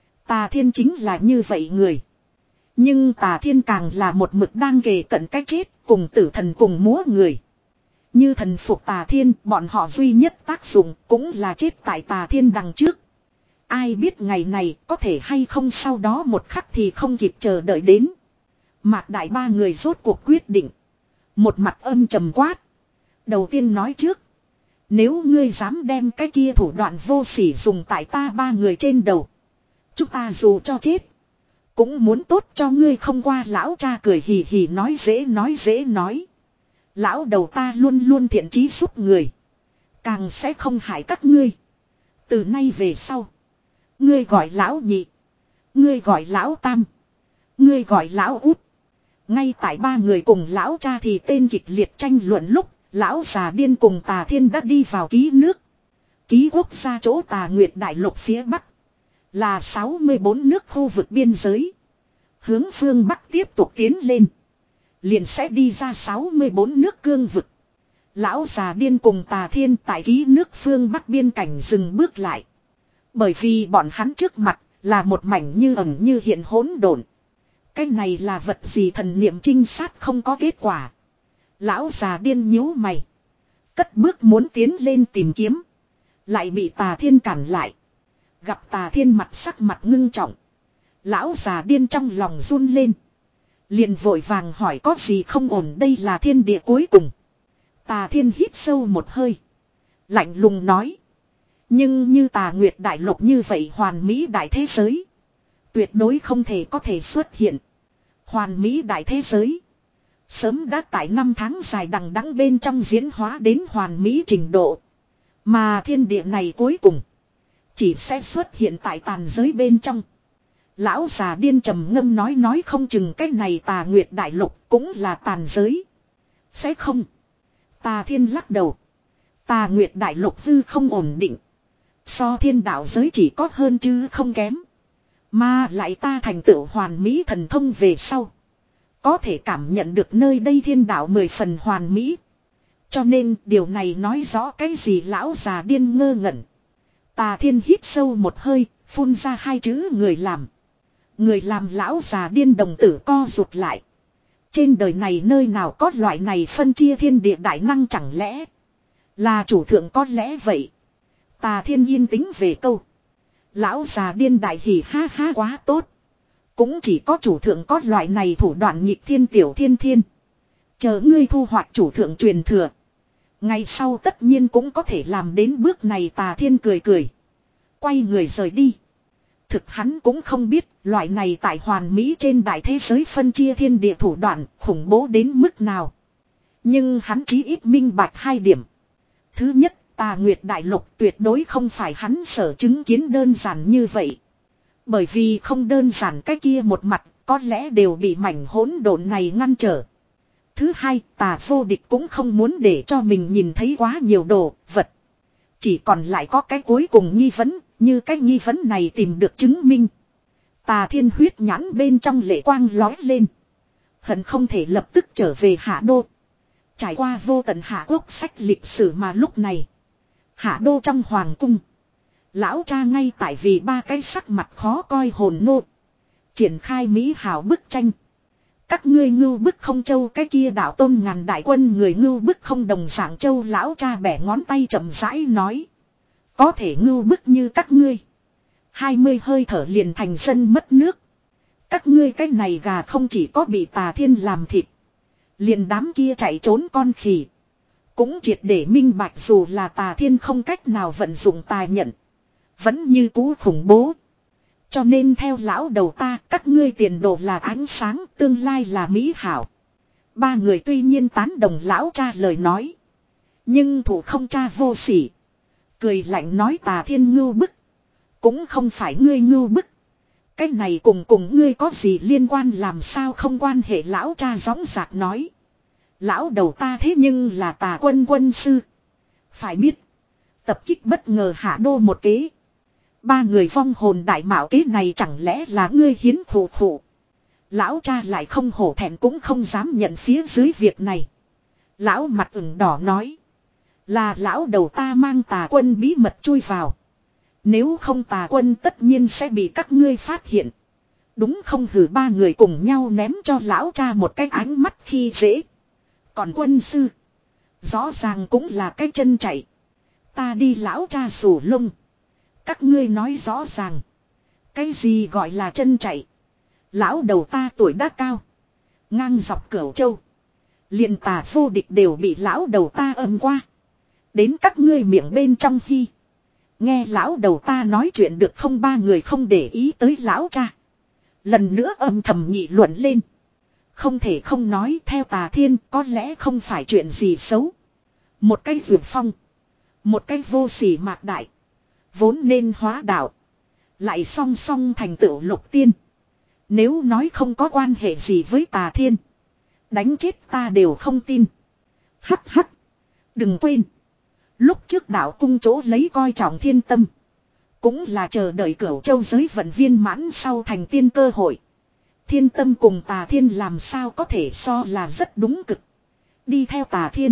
Tà Thiên chính là như vậy người. Nhưng Tà Thiên càng là một mực đang kề cận cái chết. Cùng tử thần cùng múa người. Như thần phục Tà Thiên. Bọn họ duy nhất tác dụng cũng là chết tại Tà Thiên đằng trước. Ai biết ngày này có thể hay không sau đó một khắc thì không kịp chờ đợi đến. Mạc Đại ba người rốt cuộc quyết định. Một mặt âm trầm quát. Đầu tiên nói trước. Nếu ngươi dám đem cái kia thủ đoạn vô sỉ dùng tại ta ba người trên đầu. Chúng ta dù cho chết. Cũng muốn tốt cho ngươi không qua. Lão cha cười hì hì nói dễ nói dễ nói. Lão đầu ta luôn luôn thiện chí giúp người. Càng sẽ không hại các ngươi. Từ nay về sau. Ngươi gọi lão nhị. Ngươi gọi lão tam. Ngươi gọi lão út. Ngay tại ba người cùng lão cha thì tên kịch liệt tranh luận lúc. Lão già điên cùng Tà Thiên đã đi vào ký nước. Ký quốc gia chỗ Tà Nguyệt Đại Lục phía Bắc. Là sáu mươi bốn nước khu vực biên giới. Hướng phương Bắc tiếp tục tiến lên. Liền sẽ đi ra sáu mươi bốn nước cương vực. Lão già điên cùng Tà Thiên tại ký nước phương Bắc biên cảnh dừng bước lại. Bởi vì bọn hắn trước mặt là một mảnh như ẩn như hiện hỗn độn. Cái này là vật gì thần niệm trinh sát không có kết quả. Lão già điên nhíu mày. Cất bước muốn tiến lên tìm kiếm. Lại bị Tà Thiên cản lại. Gặp Tà Thiên mặt sắc mặt ngưng trọng. Lão già điên trong lòng run lên. Liền vội vàng hỏi có gì không ổn, đây là thiên địa cuối cùng. Tà Thiên hít sâu một hơi. Lạnh lùng nói. Nhưng như Tà Nguyệt Đại Lục như vậy hoàn mỹ đại thế giới. Tuyệt đối không thể có thể xuất hiện. Hoàn mỹ đại thế giới. Sớm đã tại năm tháng dài đằng đẵng bên trong diễn hóa đến hoàn mỹ trình độ. Mà thiên địa này cuối cùng. Chỉ sẽ xuất hiện tại tàn giới bên trong. Lão già điên trầm ngâm nói nói không chừng cái này Tà Nguyệt Đại Lục cũng là tàn giới. Sẽ không. Tà Thiên lắc đầu. Tà Nguyệt Đại Lục hư không ổn định. So thiên đạo giới chỉ có hơn chứ không kém. Mà lại ta thành tựu hoàn mỹ thần thông về sau. Có thể cảm nhận được nơi đây thiên đạo mười phần hoàn mỹ. Cho nên điều này nói rõ cái gì lão già điên ngơ ngẩn. Tà Thiên hít sâu một hơi, phun ra hai chữ người làm. Người làm lão già điên đồng tử co rụt lại. Trên đời này nơi nào có loại này phân chia thiên địa đại năng chẳng lẽ là chủ thượng có lẽ vậy. Tà Thiên yên tĩnh về câu. Lão già điên đại hỉ ha ha quá tốt. Cũng chỉ có chủ thượng có loại này thủ đoạn nhịp thiên tiểu thiên thiên. Chờ ngươi thu hoạch chủ thượng truyền thừa. Ngày sau tất nhiên cũng có thể làm đến bước này. Tà Thiên cười cười. Quay người rời đi. Thực hắn cũng không biết loại này tại hoàn mỹ trên đại thế giới phân chia thiên địa thủ đoạn khủng bố đến mức nào. Nhưng hắn chí ít minh bạch hai điểm. Thứ nhất, Tà Nguyệt Đại Lục tuyệt đối không phải hắn sở chứng kiến đơn giản như vậy. Bởi vì không đơn giản cái kia một mặt, có lẽ đều bị mảnh hỗn độn này ngăn trở. Thứ hai, Tà vô địch cũng không muốn để cho mình nhìn thấy quá nhiều đồ, vật. Chỉ còn lại có cái cuối cùng nghi vấn, như cái nghi vấn này tìm được chứng minh. Tà Thiên huyết nhãn bên trong lệ quang lói lên. Hận không thể lập tức trở về Hạ Đô. Trải qua vô tận Hạ Quốc sách lịch sử mà lúc này. Hạ Đô trong hoàng cung. Lão cha ngay tại vì ba cái sắc mặt khó coi hồn nô. Triển khai mỹ hào bức tranh. Các ngươi ngưu bức không châu cái kia đạo tôn ngàn đại quân người ngưu bức không đồng dạng châu. Lão cha bẻ ngón tay chậm rãi nói. Có thể ngưu bức như các ngươi. Hai mươi hơi thở liền thành dân mất nước. Các ngươi cái này gà không chỉ có bị Tà Thiên làm thịt. Liền đám kia chạy trốn con khỉ. Cũng triệt để minh bạch dù là Tà Thiên không cách nào vận dụng tài nhận. Vẫn như cũ khủng bố. Cho nên theo lão đầu ta, các ngươi tiền đồ là ánh sáng, tương lai là mỹ hảo. Ba người tuy nhiên tán đồng lão cha lời nói. Nhưng thủ không cha vô sỉ. Cười lạnh nói Tà Thiên ngưu bức. Cũng không phải ngươi ngưu bức. Cái này cùng cùng ngươi có gì liên quan làm sao không quan hệ lão cha gióng giạc nói. Lão đầu ta thế nhưng là Tà Quân quân sư. Phải biết. Tập kích bất ngờ hạ đô một kế. Ba người vong hồn đại mạo kế này chẳng lẽ là ngươi hiến khổ khổ. Lão cha lại không hổ thẹn cũng không dám nhận phía dưới việc này. Lão mặt ửng đỏ nói. Là lão đầu ta mang Tà Quân bí mật chui vào. Nếu không Tà Quân tất nhiên sẽ bị các ngươi phát hiện. Đúng không hử ba người cùng nhau ném cho lão cha một cái ánh mắt khi dễ. Còn quân sư. Rõ ràng cũng là cái chân chạy. Ta đi lão cha sủ lông. Các ngươi nói rõ ràng. Cái gì gọi là chân chạy. Lão đầu ta tuổi đã cao. Ngang dọc Cửu Châu. Liền Tà vô địch đều bị lão đầu ta âm qua. Đến các ngươi miệng bên trong khi. Nghe lão đầu ta nói chuyện được không ba người không để ý tới lão cha. Lần nữa âm thầm nghị luận lên. Không thể không nói theo Tà Thiên có lẽ không phải chuyện gì xấu. Một cái dược phong. Một cái vô sỉ mạc đại. Vốn nên hóa đạo. Lại song song thành tựu lục tiên. Nếu nói không có quan hệ gì với Tà Thiên. Đánh chết ta đều không tin. Hắc hắc. Đừng quên. Lúc trước đạo cung chỗ lấy coi trọng thiên tâm. Cũng là chờ đợi Cửu Châu giới vận viên mãn sau thành tiên cơ hội. Thiên tâm cùng Tà Thiên làm sao có thể so là rất đúng cực. Đi theo Tà Thiên.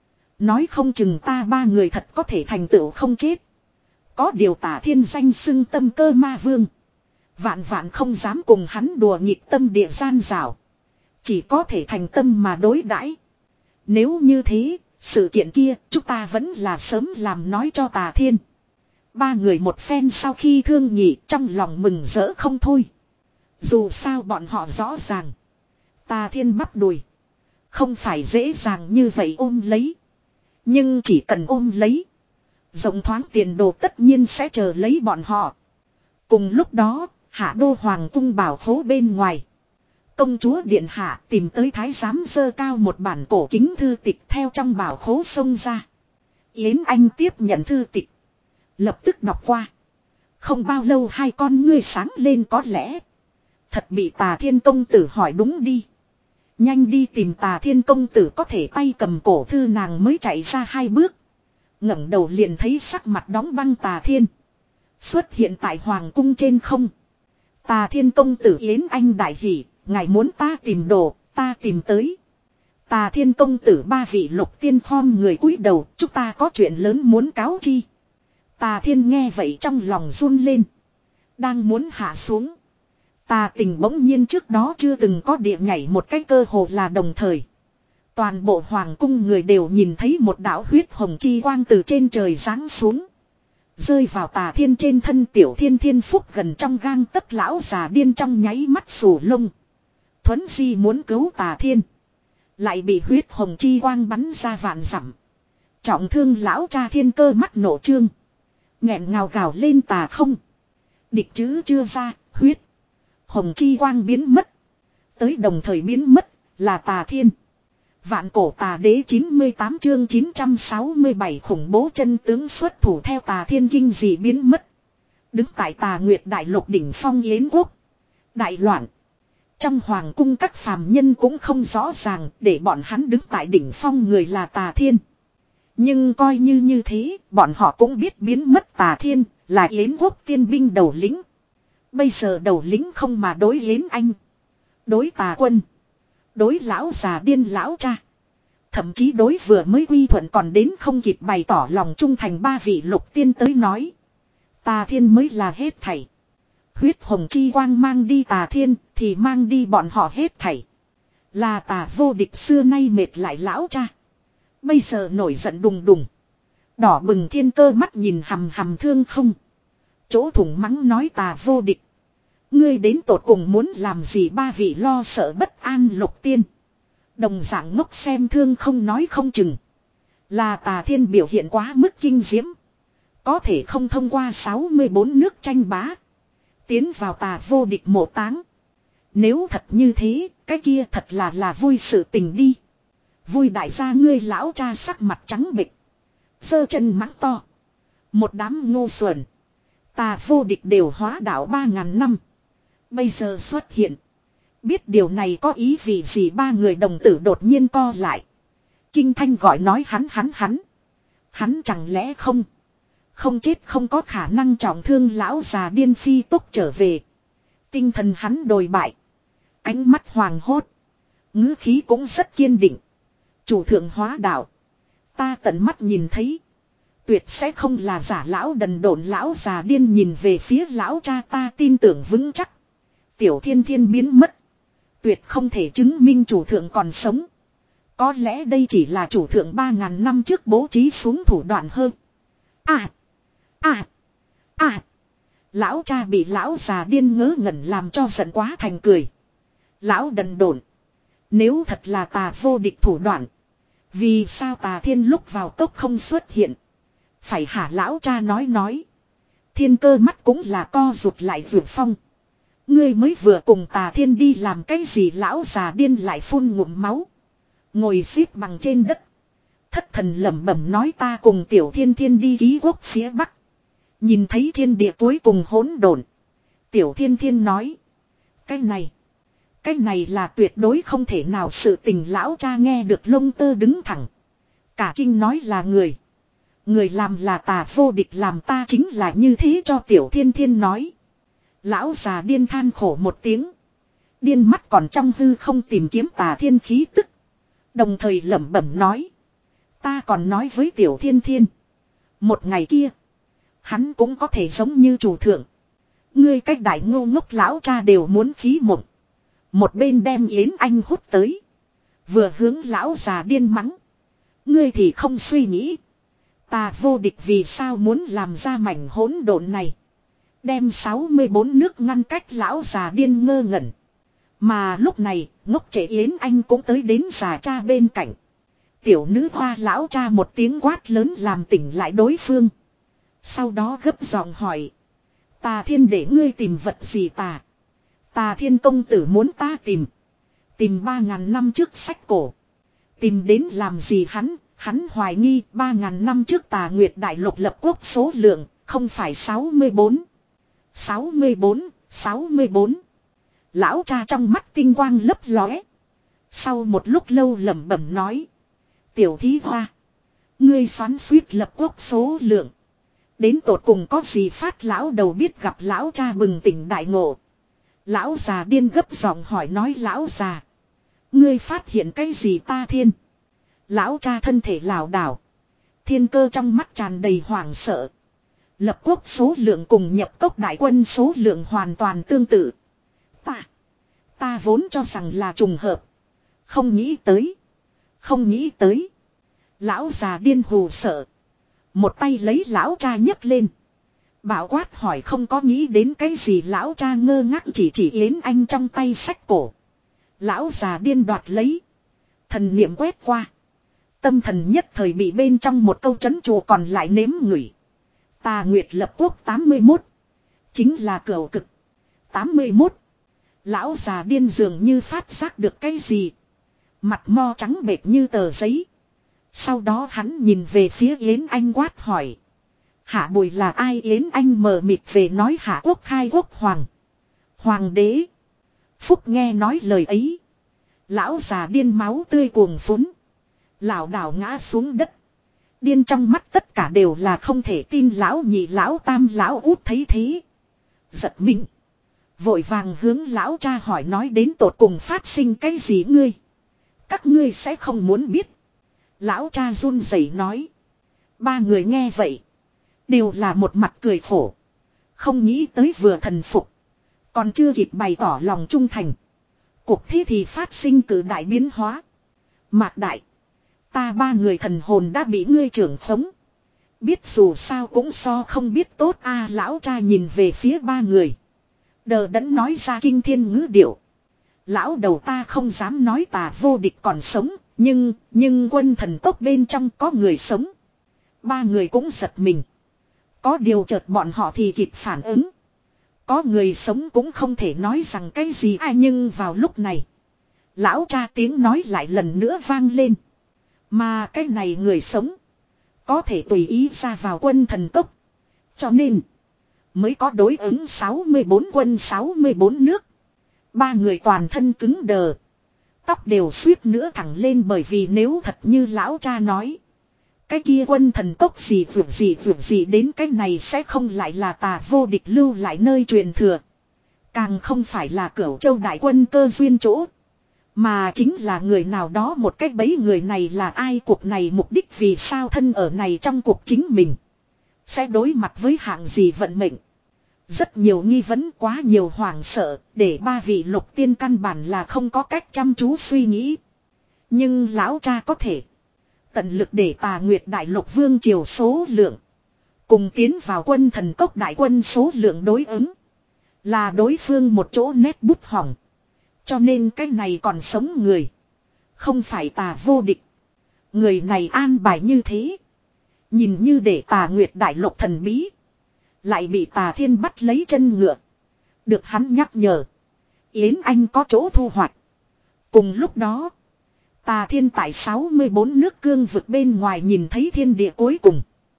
Nói không chừng ta ba người thật có thể thành tựu không chết. Có điều Tà Thiên danh xưng tâm cơ ma vương. Vạn vạn không dám cùng hắn đùa nghịch tâm địa gian rào. Chỉ có thể thành tâm mà đối đãi. Nếu như thế, sự kiện kia chúng ta vẫn là sớm làm nói cho Tà Thiên. Ba người một phen sau khi thương nghị trong lòng mừng rỡ không thôi. Dù sao bọn họ rõ ràng. Tà Thiên bắp đùi. Không phải dễ dàng như vậy ôm lấy. Nhưng chỉ cần ôm lấy. Rộng thoáng tiền đồ tất nhiên sẽ chờ lấy bọn họ. Cùng lúc đó, Hạ Đô Hoàng cung bảo khố bên ngoài. Công chúa điện hạ tìm tới thái giám dơ cao một bản cổ kính thư tịch theo trong bảo khố xông ra. Yến Anh tiếp nhận thư tịch. Lập tức đọc qua. Không bao lâu hai con ngươi sáng lên có lẽ. Thật bị Tà Thiên công tử hỏi đúng đi. Nhanh đi tìm Tà Thiên công tử có thể tay cầm cổ thư nàng mới chạy ra hai bước. Ngẩng đầu liền thấy sắc mặt đóng băng Tà Thiên. Xuất hiện tại hoàng cung trên không. Tà Thiên công tử Yến Anh đại hỉ. Ngài muốn ta tìm đồ, ta tìm tới. Tà Thiên công tử ba vị lục tiên khom người cúi đầu, chúng ta có chuyện lớn muốn cáo chi. Tà Thiên nghe vậy trong lòng run lên. Đang muốn hạ xuống. Tà Tình bỗng nhiên trước đó chưa từng có địa nhảy một cái cơ hồ là đồng thời. Toàn bộ hoàng cung người đều nhìn thấy một đạo huyết hồng chi quang từ trên trời giáng xuống. Rơi vào Tà Thiên trên thân Tiểu Thiên Thiên Phúc gần trong gang tấc lão già điên trong nháy mắt sù lông. Thuấn Di muốn cứu Tà Thiên. Lại bị huyết hồng chi quang bắn ra vạn dặm. Trọng thương lão cha Thiên Cơ mắt nổ trương. Nghẹn ngào gào lên tà không. Địch chữ chưa ra, huyết. Hồng chi quang biến mất. Tới đồng thời biến mất, là Tà Thiên. Vạn cổ tà đế chín mươi tám chương chín trăm sáu mươi bảy khủng bố chân tướng xuất thủ theo Tà Thiên kinh dị biến mất. Đứng tại Tà Nguyệt Đại Lục đỉnh phong Yến quốc. Đại loạn. Trong hoàng cung các phàm nhân cũng không rõ ràng để bọn hắn đứng tại đỉnh phong người là Tà Thiên. Nhưng coi như như thế, bọn họ cũng biết biến mất Tà Thiên là Yến quốc tiên binh đầu lĩnh. Bây giờ đầu lĩnh không mà đối Yến Anh. Đối Tà Quân. Đối lão già điên lão cha. Thậm chí đối vừa mới quy thuận còn đến không kịp bày tỏ lòng trung thành ba vị lục tiên tới nói. Tà Thiên mới là hết thảy. Huyết hồng chi quang mang đi Tà Thiên thì mang đi bọn họ hết thảy. Là Tà vô địch xưa nay mệt lại lão cha. Bây giờ nổi giận đùng đùng. Đỏ bừng thiên cơ mắt nhìn hầm hầm thương không. Chỗ thủng mắng nói Tà vô địch. Ngươi đến tột cùng muốn làm gì ba vị lo sợ bất an lục tiên. Đồng dạng ngốc xem thương không nói không chừng. Là Tà Thiên biểu hiện quá mức kinh diễm. Có thể không thông qua sáu mươi bốn nước tranh bá. Tiến vào Tà vô địch mộ táng. Nếu thật như thế, cái kia thật là là vui sự tình đi. Vui đại gia ngươi lão cha sắc mặt trắng bệch, giơ chân mắng to. Một đám ngu xuẩn. Ta vô địch đều hóa đạo ba ngàn năm. Bây giờ xuất hiện. Biết điều này có ý vì gì ba người đồng tử đột nhiên co lại. Kinh thanh gọi nói hắn hắn hắn. Hắn chẳng lẽ không. Không chết không có khả năng trọng thương lão già điên phi tốc trở về. Tinh thần hắn đồi bại. Ánh mắt hoàng hốt. Ngữ khí cũng rất kiên định. Chủ thượng hóa đạo. Ta tận mắt nhìn thấy. Tuyệt sẽ không là giả lão đần độn lão già điên nhìn về phía lão cha ta tin tưởng vững chắc. Tiểu thiên thiên biến mất. Tuyệt không thể chứng minh chủ thượng còn sống. Có lẽ đây chỉ là chủ thượng ba ngàn năm trước bố trí xuống thủ đoạn hơn. À. À. À. Lão cha bị lão già điên ngớ ngẩn làm cho giận quá thành cười. Lão đần độn. Nếu thật là tà vô địch thủ đoạn. Vì sao tà thiên lúc vào cốc không xuất hiện. Phải hả lão cha nói nói. Thiên cơ mắt cũng là co rụt lại rụt phong. Ngươi mới vừa cùng tà thiên đi làm cái gì lão già điên lại phun ngụm máu. Ngồi xếp bằng trên đất. Thất thần lẩm bẩm nói ta cùng tiểu thiên thiên đi ký quốc phía bắc. Nhìn thấy thiên địa cuối cùng hỗn độn. Tiểu thiên thiên nói. Cái này. Cái này là tuyệt đối không thể nào sự tình lão cha nghe được lông tơ đứng thẳng. Cả kinh nói là người. Người làm là tà vô địch làm ta chính là như thế cho tiểu thiên thiên nói. Lão già điên than khổ một tiếng. Điên mắt còn trong hư không tìm kiếm tà thiên khí tức. Đồng thời lẩm bẩm nói. Ta còn nói với tiểu thiên thiên. Một ngày kia. Hắn cũng có thể giống như chủ thượng. Ngươi cách đại ngô ngốc lão cha đều muốn khí mộng. Một bên đem Yến Anh hút tới. Vừa hướng lão già điên mắng. Ngươi thì không suy nghĩ. Ta vô địch vì sao muốn làm ra mảnh hỗn độn này. Đem sáu mươi bốn nước ngăn cách lão già điên ngơ ngẩn. Mà lúc này ngốc trẻ Yến Anh cũng tới đến già cha bên cạnh. Tiểu nữ hoa lão cha một tiếng quát lớn làm tỉnh lại đối phương. Sau đó gấp giọng hỏi. Tà thiên để ngươi tìm vật gì tà. Tà thiên công tử muốn ta tìm. Tìm ba ngàn năm trước sách cổ. Tìm đến làm gì hắn. Hắn hoài nghi ba ngàn năm trước tà nguyệt đại lục lập quốc số lượng. Không phải sáu mươi bốn. sáu mươi bốn. sáu mươi bốn. Lão cha trong mắt tinh quang lấp lóe. Sau một lúc lâu lẩm bẩm nói. Tiểu thí hoa. Ngươi xoắn suýt lập quốc số lượng. Đến tột cùng có gì phát lão đầu biết gặp lão cha bừng tỉnh đại ngộ. Lão già điên gấp giọng hỏi nói lão già. Ngươi phát hiện cái gì ta thiên. Lão cha thân thể lảo đảo. Thiên cơ trong mắt tràn đầy hoảng sợ. Lập quốc số lượng cùng nhập cốc đại quân số lượng hoàn toàn tương tự. Ta. Ta vốn cho rằng là trùng hợp. Không nghĩ tới. Không nghĩ tới. Lão già điên hù sợ. Một tay lấy lão cha nhấc lên. Bảo quát hỏi không có nghĩ đến cái gì lão cha ngơ ngác chỉ chỉ Yến Anh trong tay sách cổ. Lão già điên đoạt lấy. Thần niệm quét qua. Tâm thần nhất thời bị bên trong một câu chấn chùa còn lại nếm ngửi. Tà Nguyệt lập quốc tám mươi mốt. Chính là cửu cực. tám mươi mốt. Lão già điên dường như phát giác được cái gì. Mặt mo trắng bệch như tờ giấy. Sau đó hắn nhìn về phía Yến Anh quát hỏi. Hạ Bùi là ai Yến Anh mờ mịt về nói Hạ Quốc khai quốc hoàng. Hoàng đế. Phúc nghe nói lời ấy. Lão già điên máu tươi cuồng phún. Lão đảo ngã xuống đất. Điên trong mắt tất cả đều là không thể tin lão nhị lão tam lão út thấy thế. Giật mình. Vội vàng hướng lão cha hỏi nói đến tột cùng phát sinh cái gì ngươi. Các ngươi sẽ không muốn biết. Lão cha run rẩy nói. Ba người nghe vậy. Đều là một mặt cười khổ. Không nghĩ tới vừa thần phục. Còn chưa kịp bày tỏ lòng trung thành. Cuộc thế thì phát sinh cử đại biến hóa. Mạc đại. Ta ba người thần hồn đã bị ngươi trưởng khống. Biết dù sao cũng so không biết tốt a lão cha nhìn về phía ba người. Đờ đẫn nói ra kinh thiên ngữ điệu. Lão đầu ta không dám nói tà vô địch còn sống. Nhưng, nhưng quân thần cốc bên trong có người sống. Ba người cũng giật mình. Có điều chợt bọn họ thì kịp phản ứng. Có người sống cũng không thể nói rằng cái gì ai, nhưng vào lúc này. Lão cha tiếng nói lại lần nữa vang lên. Mà cái này người sống. Có thể tùy ý ra vào quân thần cốc. Cho nên. Mới có đối ứng sáu mươi bốn quân sáu mươi bốn nước. Ba người toàn thân cứng đờ. Tóc đều suýt nữa thẳng lên, bởi vì nếu thật như lão cha nói. Cái kia quân thần cốc gì vượt gì vượt gì đến cái này sẽ không lại là Tà Vô Địch lưu lại nơi truyền thừa. Càng không phải là Cửu Châu đại quân cơ duyên chỗ. Mà chính là người nào đó một cách bấy, người này là ai, cuộc này mục đích vì sao thân ở này trong cuộc chính mình. Sẽ đối mặt với hạng gì vận mệnh. Rất nhiều nghi vấn, quá nhiều hoảng sợ, để ba vị lục tiên căn bản là không có cách chăm chú suy nghĩ. Nhưng lão cha có thể tận lực để Tà Nguyệt đại lục vương triều số lượng cùng tiến vào quân thần cốc đại quân số lượng đối ứng. Là đối phương một chỗ nét bút hỏng. Cho nên cái này còn sống người. Không phải Tà Vô Địch. Người này an bài như thế. Nhìn như để Tà Nguyệt đại lục thần bí. Lại bị Tà Thiên bắt lấy chân ngựa. Được hắn nhắc nhở. Yến Anh có chỗ thu hoạch. Cùng lúc đó. Tà Thiên tại sáu mươi bốn nước cương vực bên ngoài nhìn thấy thiên địa cuối cùng.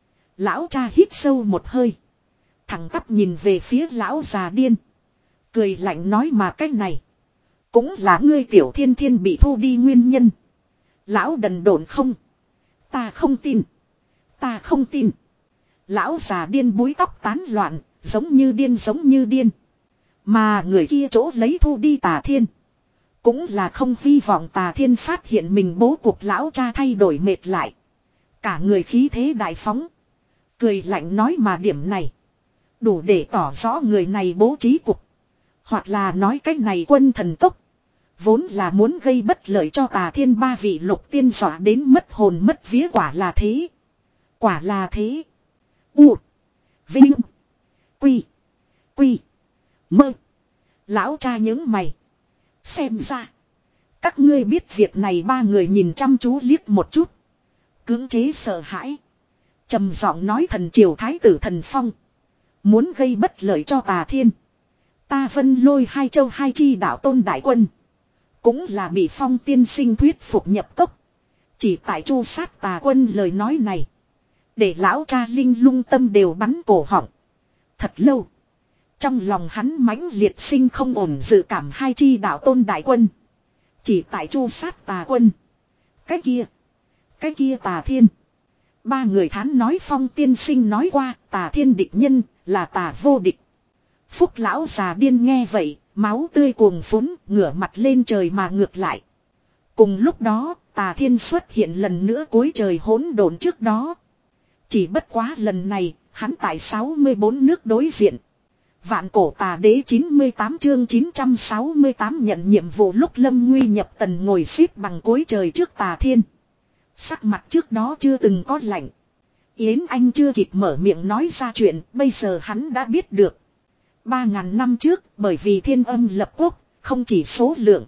Lão cha hít sâu một hơi. Thẳng tắp nhìn về phía lão già điên. Cười lạnh nói, mà cái này. Cũng là ngươi Tiểu Thiên Thiên bị thu đi nguyên nhân. Lão đần độn không. Ta không tin. Ta không tin. Lão già điên búi tóc tán loạn. Giống như điên giống như điên. Mà người kia chỗ lấy thu đi Tà Thiên. Cũng là không hy vọng Tà Thiên phát hiện mình bố cục. Lão cha thay đổi mệt lại. Cả người khí thế đại phóng. Cười lạnh nói, mà điểm này. Đủ để tỏ rõ người này bố trí cục. Hoặc là nói cách này quân thần cốc. Vốn là muốn gây bất lợi cho Tà Thiên, ba vị lục tiên dọa đến mất hồn mất vía. Quả là thế. Quả là thế. U. Vinh. Quy. Quy. Mơ. Lão cha những mày. Xem ra. Các ngươi biết việc này. Ba người nhìn chăm chú liếc một chút. Cưỡng chế sợ hãi. Trầm giọng nói, thần triều thái tử Thần Phong. Muốn gây bất lợi cho Tà Thiên. Ta Vân Lôi hai châu hai chi đạo tôn đại quân. Cũng là bị Phong tiên sinh thuyết phục nhập cốc. Chỉ tại chu sát Tà quân lời nói này. Để lão cha linh lung tâm đều bắn cổ họng. Thật lâu. Trong lòng hắn mãnh liệt sinh không ổn dự cảm, hai chi đạo tôn đại quân. Chỉ tại chu sát Tà quân. Cái kia. Cái kia Tà Thiên. Ba người thán nói, Phong tiên sinh nói qua Tà Thiên địch nhân là Tà Vô Địch. Phúc lão già điên nghe vậy, máu tươi cuồng phún, ngửa mặt lên trời mà ngược lại. Cùng lúc đó, Tà Thiên xuất hiện lần nữa cuối trời hỗn độn trước đó. Chỉ bất quá lần này, hắn tại sáu mươi bốn nước đối diện. Vạn cổ Tà Đế chín mươi tám chương chín trăm sáu mươi tám nhận nhiệm vụ lúc Lâm Nguy nhập tần ngồi xếp bằng cuối trời trước Tà Thiên. Sắc mặt trước đó chưa từng có lạnh. Yến Anh chưa kịp mở miệng nói ra chuyện, bây giờ hắn đã biết được. Ba ngàn năm trước, bởi vì Thiên Âm lập quốc, không chỉ số lượng,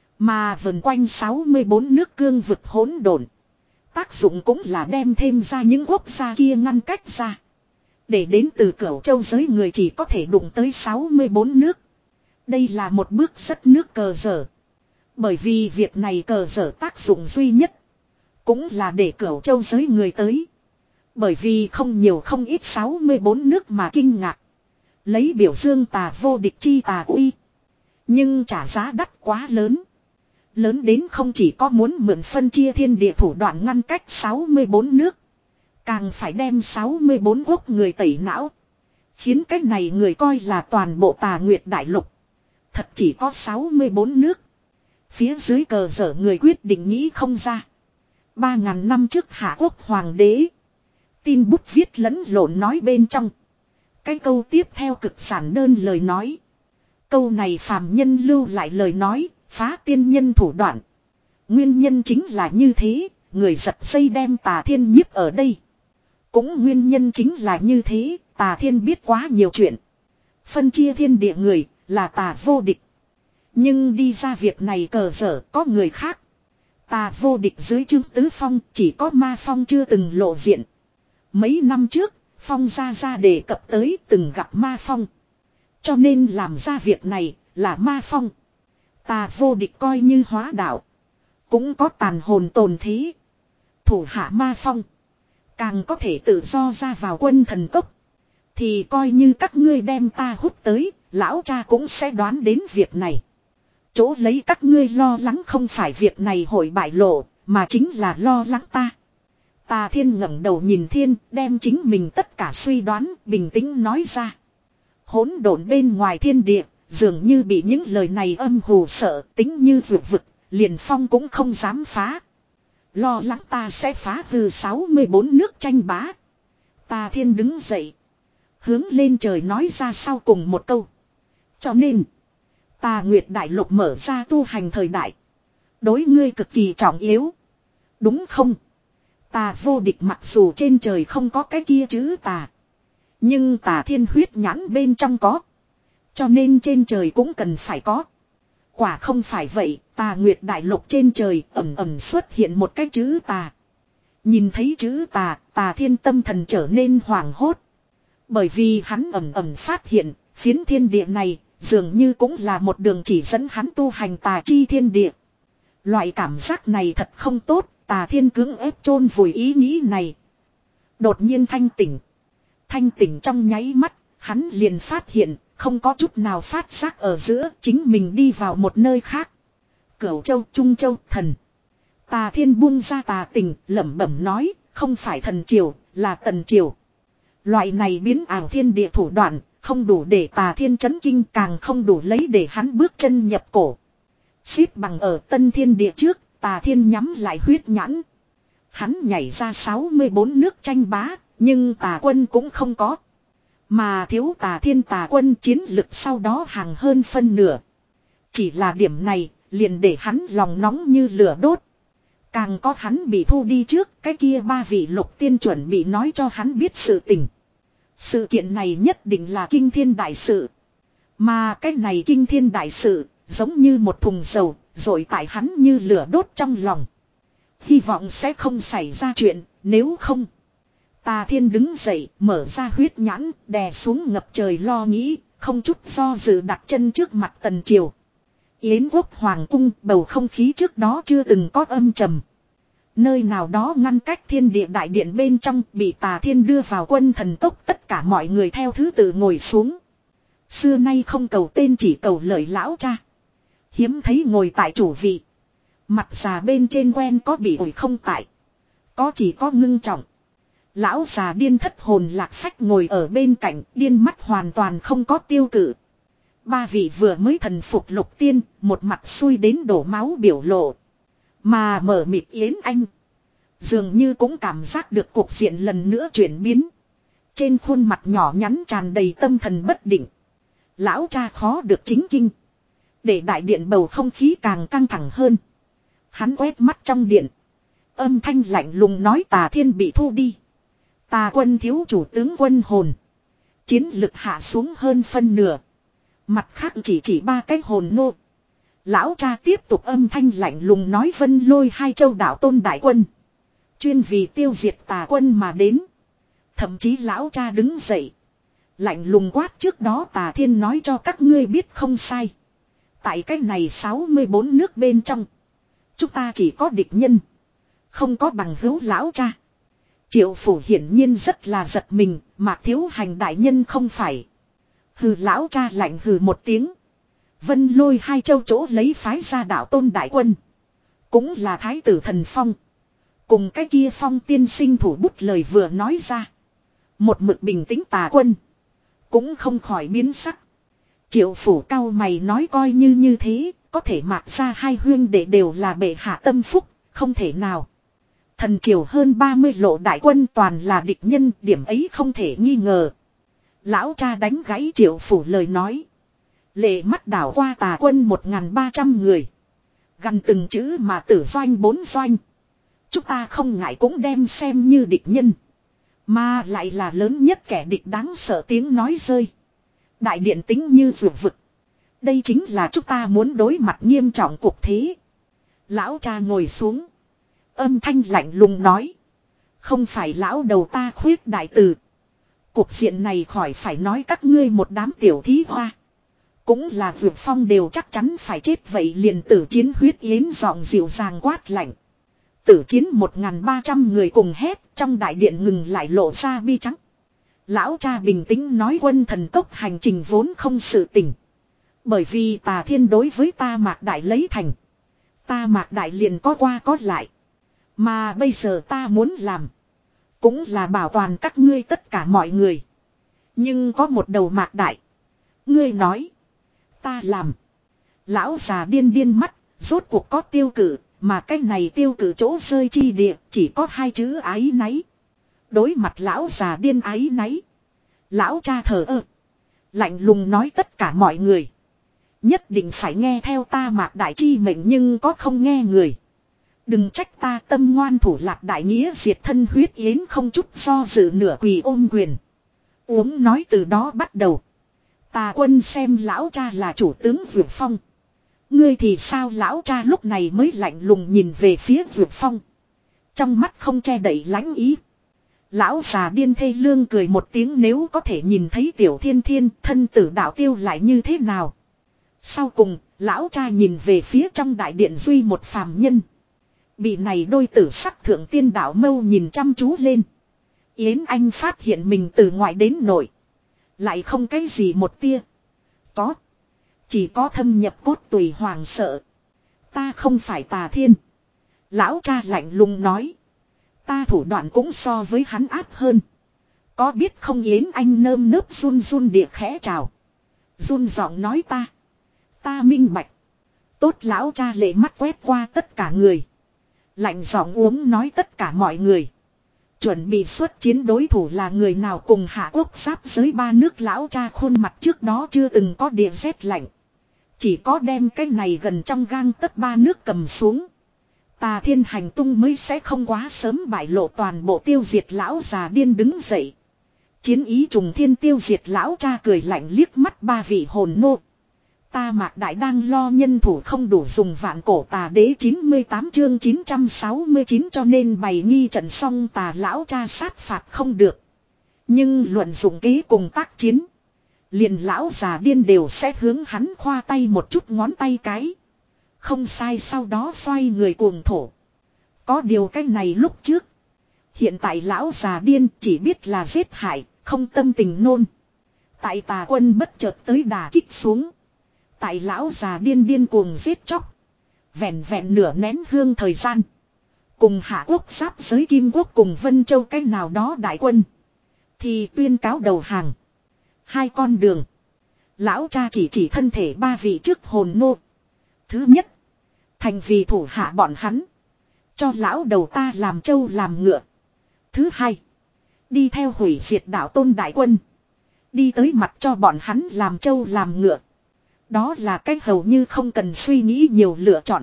mà vần quanh sáu mươi bốn nước cương vực hỗn độn. Tác dụng cũng là đem thêm ra những quốc gia kia ngăn cách ra. Để đến từ Cửu Châu giới người chỉ có thể đụng tới sáu mươi bốn nước. Đây là một bước rất nước cờ dở. Bởi vì việc này cờ dở tác dụng duy nhất. Cũng là để Cửu Châu giới người tới. Bởi vì không nhiều không ít sáu mươi bốn nước mà kinh ngạc. Lấy biểu dương Tà Vô Địch chi tà uy. Nhưng trả giá đắt quá lớn. Lớn đến không chỉ có muốn mượn phân chia thiên địa thủ đoạn ngăn cách sáu mươi bốn nước. Càng phải đem sáu mươi bốn quốc người tẩy não. Khiến cái này người coi là toàn bộ Tà Nguyệt đại lục. Thật chỉ có sáu mươi bốn nước. Phía dưới cờ dở người quyết định nghĩ không ra. Ba ngàn năm trước Hạ Quốc Hoàng đế. Tin bút viết lẫn lộn nói bên trong. Cái câu tiếp theo cực giản đơn lời nói. Câu này phàm nhân lưu lại lời nói, phá tiên nhân thủ đoạn. Nguyên nhân chính là như thế, người giật dây đem Tà Thiên nhiếp ở đây. Cũng nguyên nhân chính là như thế, Tà Thiên biết quá nhiều chuyện. Phân chia thiên địa người, là Tà Vô Địch. Nhưng đi ra việc này cờ dở có người khác. Tà Vô Địch dưới trướng tứ phong, chỉ có Ma Phong chưa từng lộ diện. Mấy năm trước, Phong gia gia đề cập tới từng gặp Ma Phong. Cho nên làm ra việc này là ma phong. Tà vô địch coi như hóa đạo. Cũng có tàn hồn tồn thế. Thủ hạ ma phong. Càng có thể tự do ra vào quân thần cốc. Thì coi như các ngươi đem ta hút tới. Lão cha cũng sẽ đoán đến việc này. Chỗ lấy các ngươi lo lắng không phải việc này hội bại lộ. Mà chính là lo lắng ta. Tà Thiên ngẩng đầu nhìn Thiên, đem chính mình tất cả suy đoán, bình tĩnh nói ra. Hỗn độn bên ngoài thiên địa, dường như bị những lời này âm hù sợ, tính như vượt vực, liền phong cũng không dám phá. Lo lắng ta sẽ phá hư sáu mươi bốn nước tranh bá. Tà Thiên đứng dậy, hướng lên trời nói ra sau cùng một câu. Cho nên, Tà Nguyệt Đại Lục mở ra tu hành thời đại. Đối ngươi cực kỳ trọng yếu. Đúng không? Tà vô địch mặc dù trên trời không có cái kia chữ tà. Nhưng Tà Thiên huyết nhãn bên trong có. Cho nên trên trời cũng cần phải có. Quả không phải vậy, Tà Nguyệt Đại Lục trên trời ẩm ẩm xuất hiện một cái chữ tà. Nhìn thấy chữ tà, Tà Thiên tâm thần trở nên hoảng hốt. Bởi vì hắn ẩm ẩm phát hiện, phiến thiên địa này, dường như cũng là một đường chỉ dẫn hắn tu hành tà chi thiên địa. Loại cảm giác này thật không tốt, Tà Thiên cưỡng ép chôn vùi ý nghĩ này. Đột nhiên thanh tỉnh. Thanh tỉnh trong nháy mắt, hắn liền phát hiện, không có chút nào phát giác ở giữa, chính mình đi vào một nơi khác. Cửu Châu, Trung Châu, thần. Tà Thiên buông ra tà tình, lẩm bẩm nói, không phải thần triều, là tần triều. Loại này biến ảo thiên địa thủ đoạn, không đủ để Tà Thiên chấn kinh, càng không đủ lấy để hắn bước chân nhập cổ. Xếp bằng ở tân thiên địa trước, Tà Thiên nhắm lại huyết nhãn. Hắn nhảy ra sáu mươi bốn nước tranh bá, nhưng Tà quân cũng không có. Mà thiếu Tà Thiên Tà quân chiến lực sau đó hàng hơn phân nửa. Chỉ là điểm này, liền để hắn lòng nóng như lửa đốt. Càng có hắn bị thu đi trước, cái kia ba vị lục tiên chuẩn bị nói cho hắn biết sự tình. Sự kiện này nhất định là kinh thiên đại sự. Mà cái này kinh thiên đại sự, giống như một thùng dầu, rồi tại hắn như lửa đốt trong lòng. Hy vọng sẽ không xảy ra chuyện, nếu không. Tà Thiên đứng dậy, mở ra huyết nhãn, đè xuống ngập trời lo nghĩ, không chút do dự đặt chân trước mặt Tần Triều. Yến quốc hoàng cung, bầu không khí trước đó chưa từng có âm trầm. Nơi nào đó ngăn cách thiên địa đại điện bên trong, bị Tà Thiên đưa vào quân thần cốc, tất cả mọi người theo thứ tự ngồi xuống. Xưa nay không cầu tên chỉ cầu lợi lão cha. Hiếm thấy ngồi tại chủ vị. Mặt già bên trên quen có bị ổi không tại. Có chỉ có ngưng trọng. Lão già điên thất hồn lạc phách ngồi ở bên cạnh, điên mắt hoàn toàn không có tiêu cự. Ba vị vừa mới thần phục lục tiên, một mặt xui đến đổ máu biểu lộ. Mà mở mịt Yến Anh. Dường như cũng cảm giác được cuộc diện lần nữa chuyển biến. Trên khuôn mặt nhỏ nhắn tràn đầy tâm thần bất định. Lão cha khó được chính kinh. Để đại điện bầu không khí càng căng thẳng hơn. Hắn quét mắt trong điện. Âm thanh lạnh lùng nói Tà Thiên bị thu đi. Tà quân thiếu chủ tướng quân hồn. Chiến lực hạ xuống hơn phân nửa. Mặt khác chỉ chỉ ba cái hồn nô. Lão cha tiếp tục âm thanh lạnh lùng nói Vân Lôi hai châu đảo tôn đại quân. Chuyên vì tiêu diệt tà quân mà đến. Thậm chí lão cha đứng dậy. Lạnh lùng quát trước đó Tà Thiên nói cho các ngươi biết không sai. Tại cái này sáu mươi bốn nước bên trong. Chúng ta chỉ có địch nhân. Không có bằng hữu lão cha. Triệu phủ hiển nhiên rất là giật mình. Mà thiếu hành đại nhân không phải. Hừ lão cha lạnh hừ một tiếng. Vân Lôi hai châu chỗ lấy phái ra đảo tôn đại quân. Cũng là thái tử thần phong. Cùng cái kia phong tiên sinh thủ bút lời vừa nói ra. Một mực bình tĩnh Tà quân. Cũng không khỏi biến sắc. Triệu phủ cao mày nói coi như như thế. Có thể mạc ra hai huyên đệ đều là bệ hạ tâm phúc. Không thể nào. Thần triều hơn ba mươi lộ đại quân toàn là địch nhân. Điểm ấy không thể nghi ngờ. Lão cha đánh gãy triệu phủ lời nói. Lệ mắt đảo qua Tà quân một nghìn ba trăm người. Gần từng chữ mà tử doanh bốn doanh. Chúng ta không ngại cũng đem xem như địch nhân. Mà lại là lớn nhất kẻ địch đáng sợ tiếng nói rơi. Đại điện tính như vượt vực. Đây chính là chúng ta muốn đối mặt nghiêm trọng cuộc thế. Lão cha ngồi xuống. Âm thanh lạnh lùng nói. Không phải lão đầu ta khuyết đại từ. Cuộc diện này khỏi phải nói các ngươi một đám tiểu thí hoa. Cũng là Dược Phong đều chắc chắn phải chết vậy liền Tử Chiến huyết yến giọng dịu dàng quát lạnh. Tử Chiến một nghìn ba trăm người cùng hét trong đại điện ngừng lại lộ ra bi trắng. Lão cha bình tĩnh nói quân thần cốc hành trình vốn không sự tình. Bởi vì Tà Thiên đối với ta Mạc Đại lấy thành. Ta Mạc Đại liền có qua có lại. Mà bây giờ ta muốn làm. Cũng là bảo toàn các ngươi tất cả mọi người. Nhưng có một đầu Mạc Đại. Ngươi nói. Ta làm. Lão già điên điên mắt. Rốt cuộc có tiêu cử. Mà cái này tiêu cử chỗ rơi chi địa. Chỉ có hai chữ ái náy. Đối mặt lão già điên ái náy. Lão cha thờ ơ. Lạnh lùng nói tất cả mọi người. Nhất định phải nghe theo ta Mạc Đại chi mệnh nhưng có không nghe người. Đừng trách ta tâm ngoan thủ lạc đại nghĩa diệt thân huyết yến không chút do dự nửa quỳ ôm quyền. Uống nói từ đó bắt đầu. Tà quân xem lão cha là chủ tướng Dược Phong. Ngươi thì sao lão cha lúc này mới lạnh lùng nhìn về phía Dược Phong. Trong mắt không che đậy lãnh ý. Lão già điên thê lương cười một tiếng nếu có thể nhìn thấy tiểu thiên thiên thân tử đạo tiêu lại như thế nào. Sau cùng, lão cha nhìn về phía trong đại điện duy một phàm nhân. Bị này đôi tử sắc thượng tiên đạo mâu nhìn chăm chú lên. Yến Anh phát hiện mình từ ngoại đến nội. Lại không cái gì một tia. Có. Chỉ có thâm nhập cốt tùy hoàng sợ. Ta không phải Tà Thiên. Lão cha lạnh lùng nói. Ta thủ đoạn cũng so với hắn áp hơn. Có biết không Yến Anh nơm nớp run run địa khẽ chào. Run giọng nói ta. Ta minh bạch. Tốt lão cha lệ mắt quét qua tất cả người. Lạnh giọng uống nói tất cả mọi người. Chuẩn bị xuất chiến đối thủ là người nào cùng hạ quốc giáp giới ba nước lão cha khuôn mặt trước đó chưa từng có địa rét lạnh. Chỉ có đem cái này gần trong gang tất ba nước cầm xuống. Tà Thiên hành tung mới sẽ không quá sớm bại lộ toàn bộ tiêu diệt lão già điên đứng dậy. Chiến ý trùng thiên tiêu diệt lão cha cười lạnh liếc mắt ba vị hồn nô. Ta Mạc Đại đang lo nhân thủ không đủ dùng vạn cổ tà đế chín mươi tám chương chín trăm sáu mươi chín cho nên bày nghi trận xong tà lão cha sát phạt không được. Nhưng luận dụng kế cùng tác chiến. Liền lão già điên đều sẽ hướng hắn khoa tay một chút ngón tay cái. Không sai sau đó xoay người cuồng thổ. Có điều cái này lúc trước. Hiện tại lão già điên chỉ biết là giết hại, không tâm tình nôn. Tại Tà quân bất chợt tới đà kích xuống. Tại lão già điên điên cuồng giết chóc. Vẹn vẹn nửa nén hương thời gian. Cùng hạ quốc giáp giới Kim Quốc cùng Vân Châu cách nào đó đại quân. Thì tuyên cáo đầu hàng. Hai con đường. Lão cha chỉ chỉ thân thể ba vị trước hồn nô. Thứ nhất. Thành vì thủ hạ bọn hắn. Cho lão đầu ta làm trâu làm ngựa. Thứ hai. Đi theo hủy diệt đạo tôn đại quân. Đi tới mặt cho bọn hắn làm trâu làm ngựa. Đó là cách hầu như không cần suy nghĩ nhiều lựa chọn.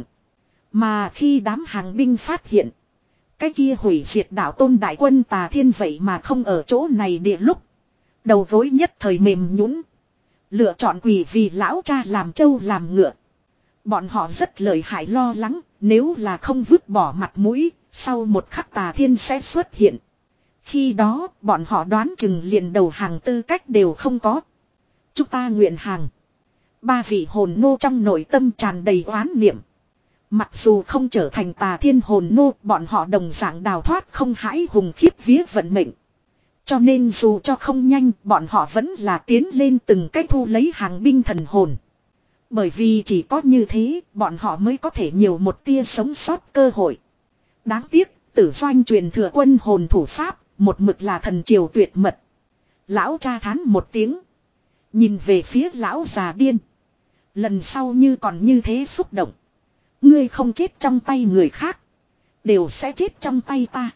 Mà khi đám hàng binh phát hiện. Cái kia hủy diệt đạo tôn đại quân Tà Thiên vậy mà không ở chỗ này địa lúc. Đầu gối nhất thời mềm nhũn. Lựa chọn quỳ vì lão cha làm trâu làm ngựa. Bọn họ rất lợi hại lo lắng. Nếu là không vứt bỏ mặt mũi. Sau một khắc Tà Thiên sẽ xuất hiện. Khi đó bọn họ đoán chừng liền đầu hàng tư cách đều không có. Chúng ta nguyện hàng. Ba vị hồn nô trong nội tâm tràn đầy oán niệm. Mặc dù không trở thành Tà Thiên hồn nô, bọn họ đồng dạng đào thoát không hãi hùng khiếp vía vận mệnh. Cho nên dù cho không nhanh, bọn họ vẫn là tiến lên từng cách thu lấy hàng binh thần hồn. Bởi vì chỉ có như thế, bọn họ mới có thể nhiều một tia sống sót cơ hội. Đáng tiếc, Tử Doanh truyền thừa quân hồn thủ pháp, một mực là thần triều tuyệt mật. Lão cha thán một tiếng. Nhìn về phía lão già điên. Lần sau như còn như thế xúc động. Ngươi không chết trong tay người khác. Đều sẽ chết trong tay ta.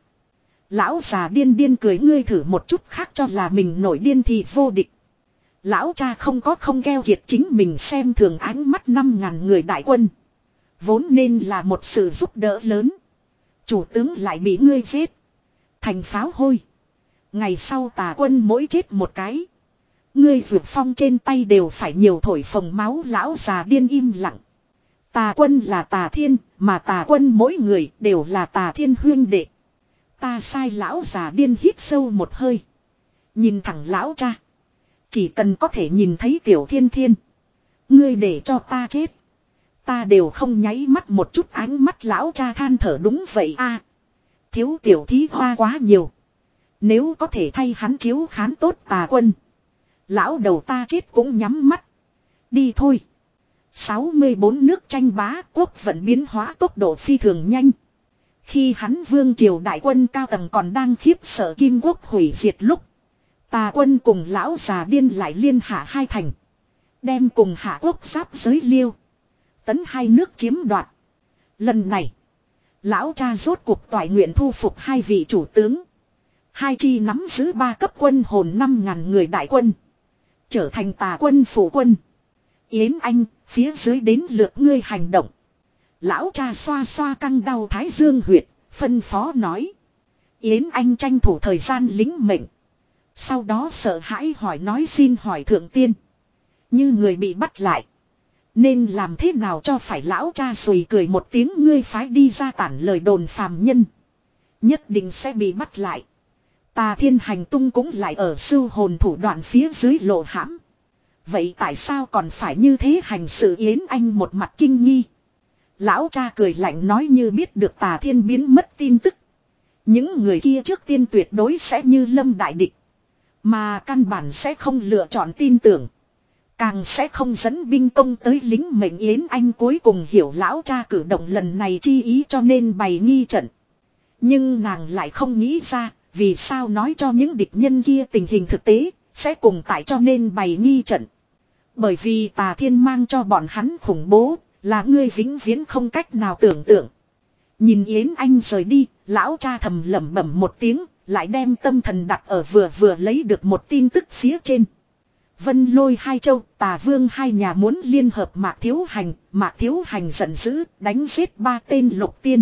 Lão già điên điên cười ngươi thử một chút khác cho là mình nổi điên thì vô địch. Lão cha không có không keo kiệt chính mình xem thường ánh mắt năm ngàn người đại quân. Vốn nên là một sự giúp đỡ lớn. Chủ tướng lại bị ngươi giết. Thành pháo hôi. Ngày sau Tà quân mỗi chết một cái. Ngươi Dược Phong trên tay đều phải nhiều thổi phồng máu lão già điên im lặng. Tà quân là Tà Thiên, mà Tà quân mỗi người đều là Tà Thiên huyên đệ. Ta sai lão già điên hít sâu một hơi. Nhìn thẳng lão cha. Chỉ cần có thể nhìn thấy Tiểu Thiên Thiên. Ngươi để cho ta chết. Ta đều không nháy mắt một chút. Ánh mắt lão cha than thở. Đúng vậy a, thiếu tiểu thí hoa quá nhiều. Nếu có thể thay hắn chiếu khán tốt Tà Quân, lão đầu ta chết cũng nhắm mắt. Đi thôi. sáu mươi bốn nước tranh bá, quốc vận biến hóa tốc độ phi thường nhanh. Khi hắn vương triều đại quân cao tầng còn đang khiếp sợ Kim Quốc hủy diệt lúc, Tà Quân cùng lão già điên lại liên hạ hai thành. Đem cùng hạ quốc giáp giới Liêu, Tấn hai nước chiếm đoạt. Lần này, lão cha rốt cuộc toại nguyện thu phục hai vị chủ tướng. Hai chi nắm giữ ba cấp quân hồn năm ngàn người đại quân, trở thành Tà Quân phủ quân. Yến Anh, phía dưới đến lượt ngươi hành động. Lão cha xoa xoa căng đau thái dương huyệt, phân phó nói. Yến Anh tranh thủ thời gian lính mệnh. Sau đó sợ hãi hỏi nói xin hỏi thượng tiên. Như người bị bắt lại, nên làm thế nào cho phải? Lão cha sùi cười một tiếng. Ngươi phái đi ra tản lời đồn phàm nhân, nhất định sẽ bị bắt lại. Tà Thiên hành tung cũng lại ở sưu hồn thủ đoạn phía dưới lộ hãm. Vậy tại sao còn phải như thế hành sự? Yến Anh một mặt kinh nghi. Lão cha cười lạnh nói như biết được Tà Thiên biến mất tin tức, những người kia trước tiên tuyệt đối sẽ như lâm đại địch, mà căn bản sẽ không lựa chọn tin tưởng, càng sẽ không dẫn binh công tới lính mệnh. Yến Anh cuối cùng hiểu lão cha cử động lần này chi ý, cho nên bày nghi trận. Nhưng nàng lại không nghĩ ra vì sao nói cho những địch nhân kia tình hình thực tế sẽ cùng tại cho nên bày nghi trận. Bởi vì Tà Thiên mang cho bọn hắn khủng bố là ngươi vĩnh viễn không cách nào tưởng tượng. Nhìn Yến Anh rời đi, lão cha thầm lẩm bẩm một tiếng, lại đem tâm thần đặt ở vừa vừa lấy được một tin tức phía trên. Vân Lôi hai châu, Tà Vương hai nhà muốn liên hợp Mạc Thiếu Hành. Mạc Thiếu Hành giận dữ, đánh giết ba tên lục tiên.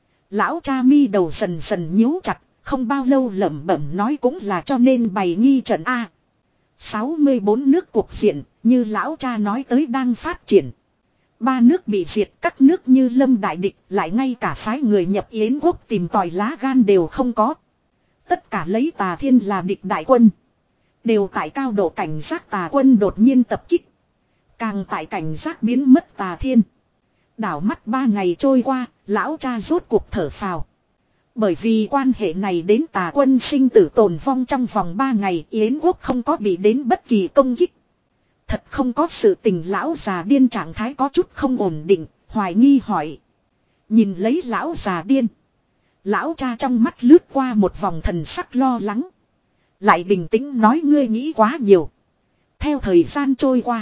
Lão cha mi đầu dần dần nhíu chặt, không bao lâu lẩm bẩm nói cũng là cho nên bày nghi trận A. sáu mươi bốn nước cuộc diện, như lão cha nói tới đang phát triển. Ba nước bị diệt, các nước như lâm đại địch, lại ngay cả phái người nhập Yến quốc tìm tòi lá gan đều không có. Tất cả lấy Tà Thiên là địch đại quân, đều tại cao độ cảnh giác Tà Quân đột nhiên tập kích, càng tại cảnh giác biến mất Tà Thiên. Đảo mắt ba ngày trôi qua, lão cha rốt cuộc thở phào. Bởi vì quan hệ này đến Tà Quân sinh tử tồn vong trong vòng ba ngày, Yến quốc không có bị đến bất kỳ công kích. Thật không có sự tình. Lão già điên trạng thái có chút không ổn định, hoài nghi hỏi. Nhìn lấy lão già điên, lão cha trong mắt lướt qua một vòng thần sắc lo lắng, lại bình tĩnh nói ngươi nghĩ quá nhiều. Theo thời gian trôi qua,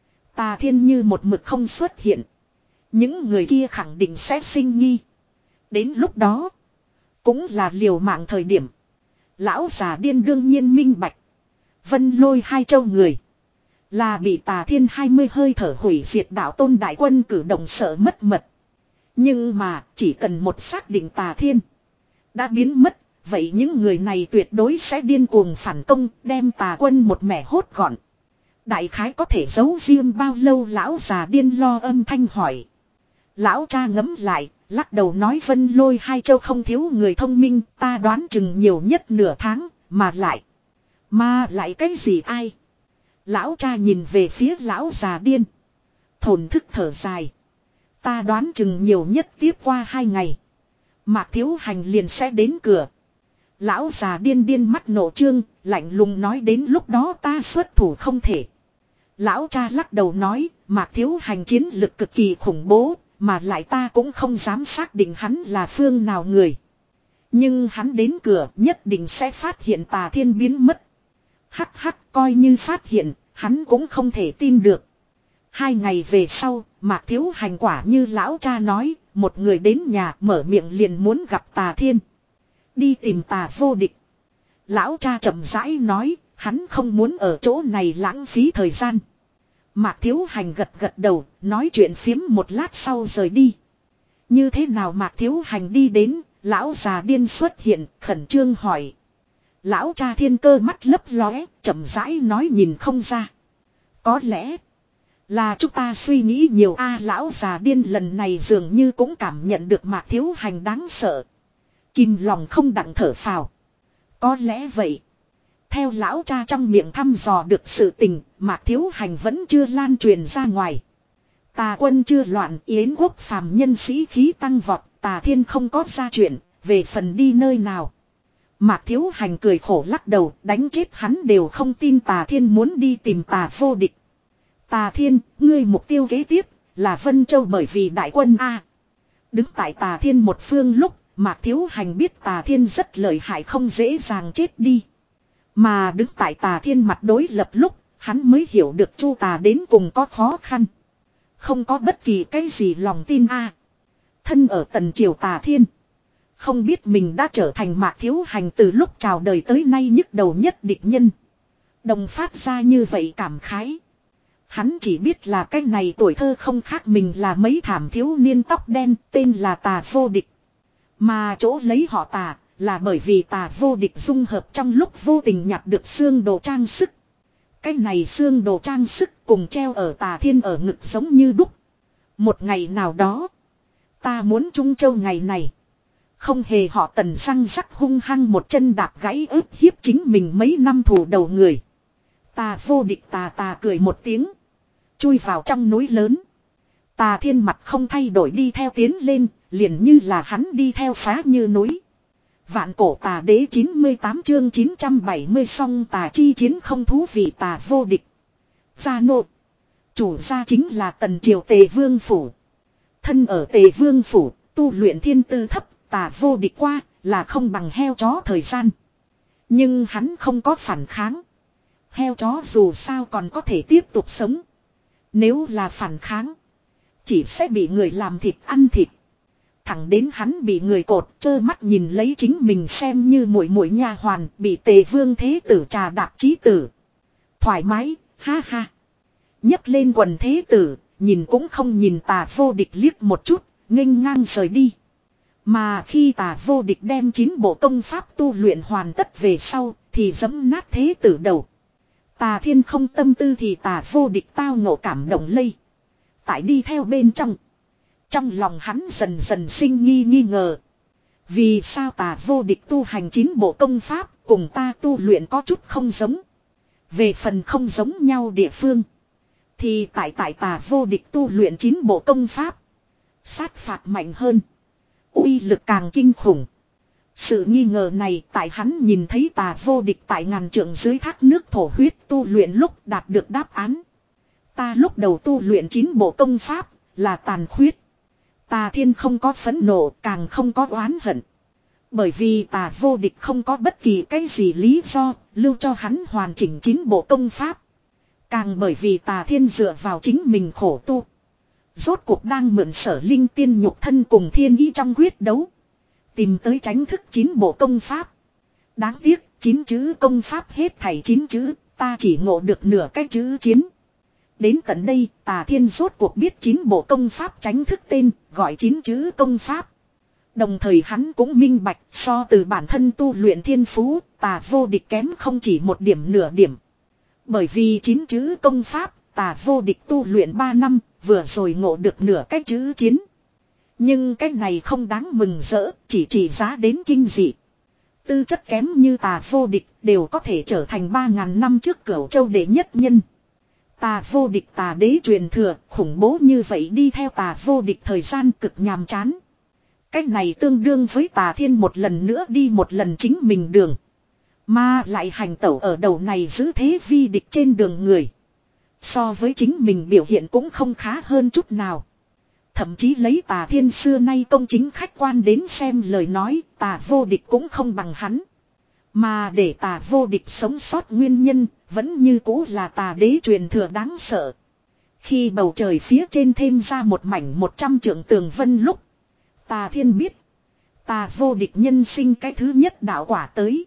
Tà Thiên như một mực không xuất hiện, những người kia khẳng định sẽ sinh nghi. Đến lúc đó cũng là liều mạng thời điểm. Lão già điên đương nhiên minh bạch, Vân Lôi hai châu người là bị Tà Thiên hai mươi hơi thở hủy diệt đạo tôn đại quân cử động sợ mất mật. Nhưng mà chỉ cần một xác định Tà Thiên đã biến mất, vậy những người này tuyệt đối sẽ điên cuồng phản công, đem Tà Quân một mẻ hốt gọn. Đại khái có thể giấu riêng bao lâu? Lão già điên lo âm thanh hỏi. Lão cha ngấm lại, lắc đầu nói Vân Lôi hai châu không thiếu người thông minh, ta đoán chừng nhiều nhất nửa tháng, mà lại. Mà lại cái gì ai? Lão cha nhìn về phía lão già điên, thổn thức thở dài. Ta đoán chừng nhiều nhất tiếp qua hai ngày, Mạc Thiếu Hành liền sẽ đến cửa. Lão già điên điên mắt nổ trương, lạnh lùng nói đến lúc đó ta xuất thủ không thể. Lão cha lắc đầu nói, Mạc Thiếu Hành chiến lực cực kỳ khủng bố, mà lại ta cũng không dám xác định hắn là phương nào người. Nhưng hắn đến cửa nhất định sẽ phát hiện Tà Thiên biến mất. Hắc hắc, coi như phát hiện, hắn cũng không thể tin được. Hai ngày về sau, Mạc Thiếu Hành quả như lão cha nói, một người đến nhà mở miệng liền muốn gặp Tà Thiên. Đi tìm Tà vô địch. Lão cha chậm rãi nói, hắn không muốn ở chỗ này lãng phí thời gian. Mạc Thiếu Hành gật gật đầu, nói chuyện phiếm một lát sau rời đi. Như thế nào? Mạc Thiếu Hành đi đến, lão già điên xuất hiện, khẩn trương hỏi. Lão cha thiên cơ mắt lấp lóe, chậm rãi nói nhìn không ra. Có lẽ là chúng ta suy nghĩ nhiều a. Lão già điên lần này dường như cũng cảm nhận được Mạc Thiếu Hành đáng sợ, kìm lòng không đặng thở phào. Có lẽ vậy. Theo lão cha trong miệng thăm dò được sự tình, Mạc Thiếu Hành vẫn chưa lan truyền ra ngoài. Tà quân chưa loạn, yến quốc phàm nhân sĩ khí tăng vọt, Tà Thiên không có ra chuyện, về phần đi nơi nào. Mạc Thiếu Hành cười khổ lắc đầu, đánh chết hắn đều không tin Tà Thiên muốn đi tìm Tà Vô Địch. Tà Thiên, ngươi mục tiêu kế tiếp là Vân Châu, bởi vì đại quân A. Đứng tại Tà Thiên một phương lúc, Mạc Thiếu Hành biết Tà Thiên rất lợi hại, không dễ dàng chết đi. Mà đứng tại Tà Thiên mặt đối lập lúc, hắn mới hiểu được Chu Tà đến cùng có khó khăn. Không có bất kỳ cái gì lòng tin A. Thân ở tần triều Tà Thiên, không biết mình đã trở thành Mạc Thiếu Hành từ lúc chào đời tới nay nhức đầu nhất địch nhân. Đồng phát ra như vậy cảm khái. Hắn chỉ biết là cái này tuổi thơ không khác mình là mấy thảm thiếu niên tóc đen, tên là Tà Vô Địch. Mà chỗ lấy họ Tà là bởi vì Tà Vô Địch dung hợp trong lúc vô tình nhặt được xương đồ trang sức. Cái này xương đồ trang sức cùng treo ở Tà Thiên ở ngực giống như đúc. Một ngày nào đó, ta muốn Trung Châu ngày này. Không hề họ Tần răng rắc hung hăng một chân đạp gãy ướp hiếp chính mình mấy năm thủ đầu người. Tà Vô Địch tà tà cười một tiếng, chui vào trong núi lớn. Tà Thiên mặt không thay đổi đi theo tiến lên, liền như là hắn đi theo phá như núi. Vạn cổ tà đế chín mươi tám chương chín trăm bảy mươi song tà chi chiến không thú vị. Tà Vô Địch. Gia nộ. Chủ gia chính là Tần triều Tề Vương Phủ. Thân ở Tề Vương Phủ, tu luyện thiên tư thấp, Tà Vô Địch qua là không bằng heo chó thời gian. Nhưng hắn không có phản kháng. Heo chó dù sao còn có thể tiếp tục sống. Nếu là phản kháng, chỉ sẽ bị người làm thịt ăn thịt. Thẳng đến hắn bị người cột trơ mắt nhìn lấy chính mình xem như muội muội nha hoàn, bị Tề Vương Thế Tử trà đạp chí tử. Thoải mái, ha ha. Nhấc lên quần Thế Tử, nhìn cũng không nhìn Tà Vô Địch liếc một chút, nghênh ngang rời đi. Mà khi Tà Vô Địch đem chín bộ công pháp tu luyện hoàn tất về sau, thì giẫm nát Thế Tử đầu. Tà Thiên không tâm tư thì Tà Vô Địch tao ngộ cảm động lây. Tại đi theo bên trong. Trong lòng hắn dần dần sinh nghi nghi ngờ. Vì sao Tà Vô Địch tu hành chín bộ công pháp cùng ta tu luyện có chút không giống. Về phần không giống nhau địa phương, thì tại tại Tà Vô Địch tu luyện chín bộ công pháp, sát phạt mạnh hơn, uy lực càng kinh khủng. Sự nghi ngờ này tại hắn nhìn thấy Tà Vô Địch tại ngàn trượng dưới thác nước thổ huyết tu luyện lúc đạt được đáp án. Ta lúc đầu tu luyện chín bộ công pháp là tàn khuyết. Tà Thiên không có phẫn nộ, càng không có oán hận. Bởi vì Tà Vô Địch không có bất kỳ cái gì lý do lưu cho hắn hoàn chỉnh chín bộ công pháp. Càng bởi vì Tà Thiên dựa vào chính mình khổ tu, rốt cuộc đang mượn Sở Linh tiên nhục thân cùng thiên ý trong quyết đấu, tìm tới tránh thức chín bộ công pháp. Đáng tiếc, chín chữ công pháp hết thảy chín chữ, ta chỉ ngộ được nửa cái chữ chiến. Đến tận đây, Tà Thiên rốt cuộc biết chín bộ công pháp tránh thức tên, gọi chín chữ công pháp. Đồng thời hắn cũng minh bạch, so từ bản thân tu luyện thiên phú, Tà Vô Địch kém không chỉ một điểm nửa điểm. Bởi vì chín chữ công pháp, Tà Vô Địch tu luyện ba năm, vừa rồi ngộ được nửa cái chữ chiến. Nhưng cái này không đáng mừng rỡ, chỉ chỉ giá đến kinh dị. Tư chất kém như Tà Vô Địch đều có thể trở thành ba ngàn năm trước Cửu Châu đệ nhất nhân. Tà Vô Địch Tà Đế truyền thừa, khủng bố như vậy đi theo Tà Vô Địch thời gian cực nhàm chán. Cách này tương đương với Tà Thiên một lần nữa đi một lần chính mình đường. Mà lại hành tẩu ở đầu này giữ thế vi địch trên đường người. So với chính mình biểu hiện cũng không khá hơn chút nào. Thậm chí lấy Tà Thiên xưa nay công chính khách quan đến xem lời nói, Tà Vô Địch cũng không bằng hắn. Mà để Tà Vô Địch sống sót nguyên nhân, vẫn như cũ là Tà Đế truyền thừa đáng sợ. Khi bầu trời phía trên thêm ra một mảnh một trăm trượng tường vân lúc, Tà Thiên biết, Tà Vô Địch nhân sinh cái thứ nhất đạo quả tới.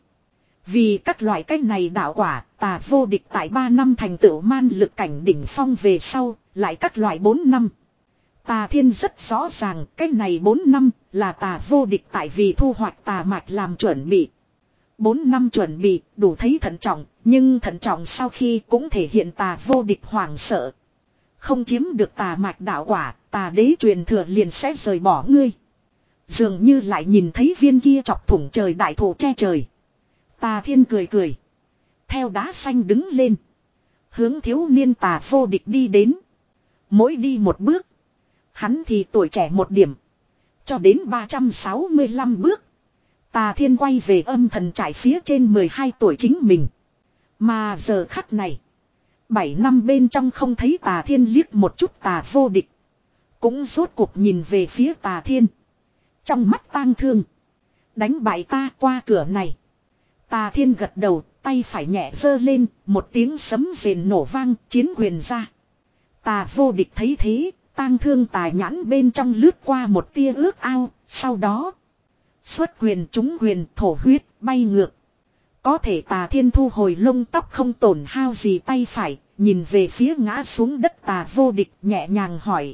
Vì các loại cách này đạo quả, Tà Vô Địch tại ba năm thành tựu man lực cảnh đỉnh phong về sau, lại các loại bốn năm. Tà Thiên rất rõ ràng, cách này bốn năm là Tà Vô Địch tại vì thu hoạch tà mạch làm chuẩn bị. bốn năm chuẩn bị, đủ thấy thận trọng, nhưng thận trọng sau khi cũng thể hiện Tà Vô Địch hoảng sợ. Không chiếm được tà mạch đạo quả, Tà Đế truyền thừa liền sẽ rời bỏ ngươi. Dường như lại nhìn thấy viên kia chọc thủng trời đại thụ che trời. Tà Thiên cười cười. Theo đá xanh đứng lên. Hướng thiếu niên tà vô địch đi đến. Mỗi đi một bước. Hắn thì tuổi trẻ một điểm. Cho đến ba trăm sáu mươi lăm bước. Tà thiên quay về âm thần trải phía trên mười hai tuổi chính mình. Mà giờ khắc này. Bảy năm bên trong không thấy tà thiên liếc một chút tà vô địch. Cũng rốt cuộc nhìn về phía tà thiên. Trong mắt tang thương. Đánh bại ta qua cửa này. Tà thiên gật đầu, tay phải nhẹ giơ lên, một tiếng sấm rền nổ vang, chiến quyền ra. Tà vô địch thấy thế, tang thương tà nhãn bên trong lướt qua một tia ước ao, sau đó. Xuất quyền trúng quyền thổ huyết, bay ngược. Có thể tà thiên thu hồi lông tóc không tổn hao gì tay phải, nhìn về phía ngã xuống đất tà vô địch nhẹ nhàng hỏi.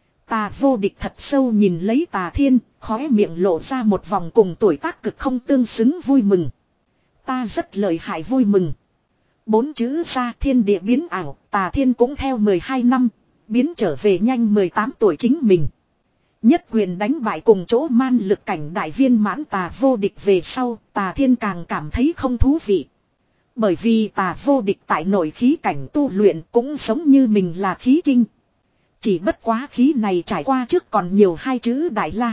Tà vô địch thật sâu nhìn lấy tà thiên, khóe miệng lộ ra một vòng cùng tuổi tác cực không tương xứng vui mừng. Ta rất lợi hại vui mừng. Bốn chữ ra thiên địa biến ảo, tà thiên cũng theo mười hai năm, biến trở về nhanh mười tám tuổi chính mình. Nhất quyền đánh bại cùng chỗ man lực cảnh đại viên mãn tà vô địch về sau, tà thiên càng cảm thấy không thú vị. Bởi vì tà vô địch tại nội khí cảnh tu luyện cũng giống như mình là khí kinh. Chỉ bất quá khí này trải qua trước còn nhiều hai chữ đại la.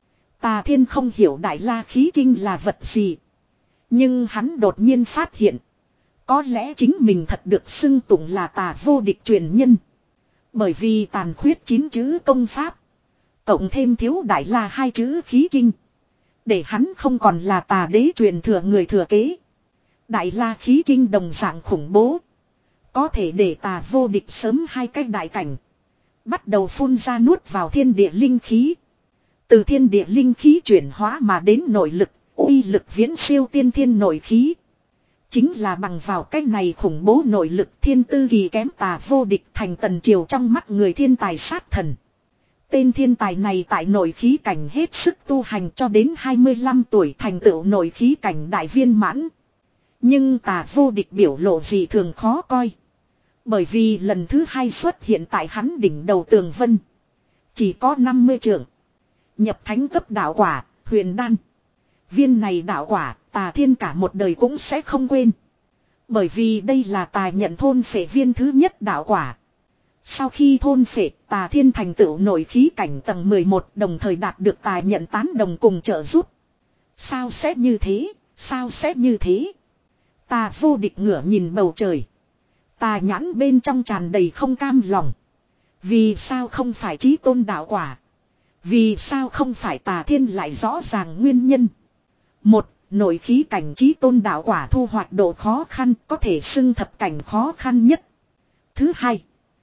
Tà thiên không hiểu đại la khí kinh là vật gì. Nhưng hắn đột nhiên phát hiện. Có lẽ chính mình thật được xưng tụng là tà vô địch truyền nhân. Bởi vì tàn khuyết chín chữ công pháp. Cộng thêm thiếu đại la hai chữ khí kinh. Để hắn không còn là tà đế truyền thừa người thừa kế. Đại la khí kinh đồng dạng khủng bố. Có thể để tà vô địch sớm hai cái đại cảnh. Bắt đầu phun ra nuốt vào thiên địa linh khí. Từ thiên địa linh khí chuyển hóa mà đến nội lực. Uy lực viễn siêu tiên thiên nội khí. Chính là bằng vào cái này khủng bố nội lực thiên tư kỳ kém tà vô địch thành tần triều trong mắt người thiên tài sát thần. Tên thiên tài này tại nội khí cảnh hết sức tu hành cho đến hai mươi lăm tuổi thành tựu nội khí cảnh đại viên mãn. Nhưng tà vô địch biểu lộ gì thường khó coi. Bởi vì lần thứ hai xuất hiện tại hắn đỉnh đầu tường vân. Chỉ có năm mươi trượng. Nhập thánh cấp đạo quả, huyền đan. Viên này đạo quả, tà thiên cả một đời cũng sẽ không quên. Bởi vì đây là tà nhận thôn phệ viên thứ nhất đạo quả. Sau khi thôn phệ, tà thiên thành tựu nội khí cảnh tầng mười một đồng thời đạt được tà nhận tán đồng cùng trợ giúp. Sao sẽ như thế? Sao sẽ như thế? Tà vô địch ngửa nhìn bầu trời. Tà nhãn bên trong tràn đầy không cam lòng. Vì sao không phải chí tôn đạo quả? Vì sao không phải tà thiên lại rõ ràng nguyên nhân? Một, nội khí cảnh chí tôn đạo quả thu hoạch độ khó khăn có thể xưng thập cảnh khó khăn nhất. Thứ hai,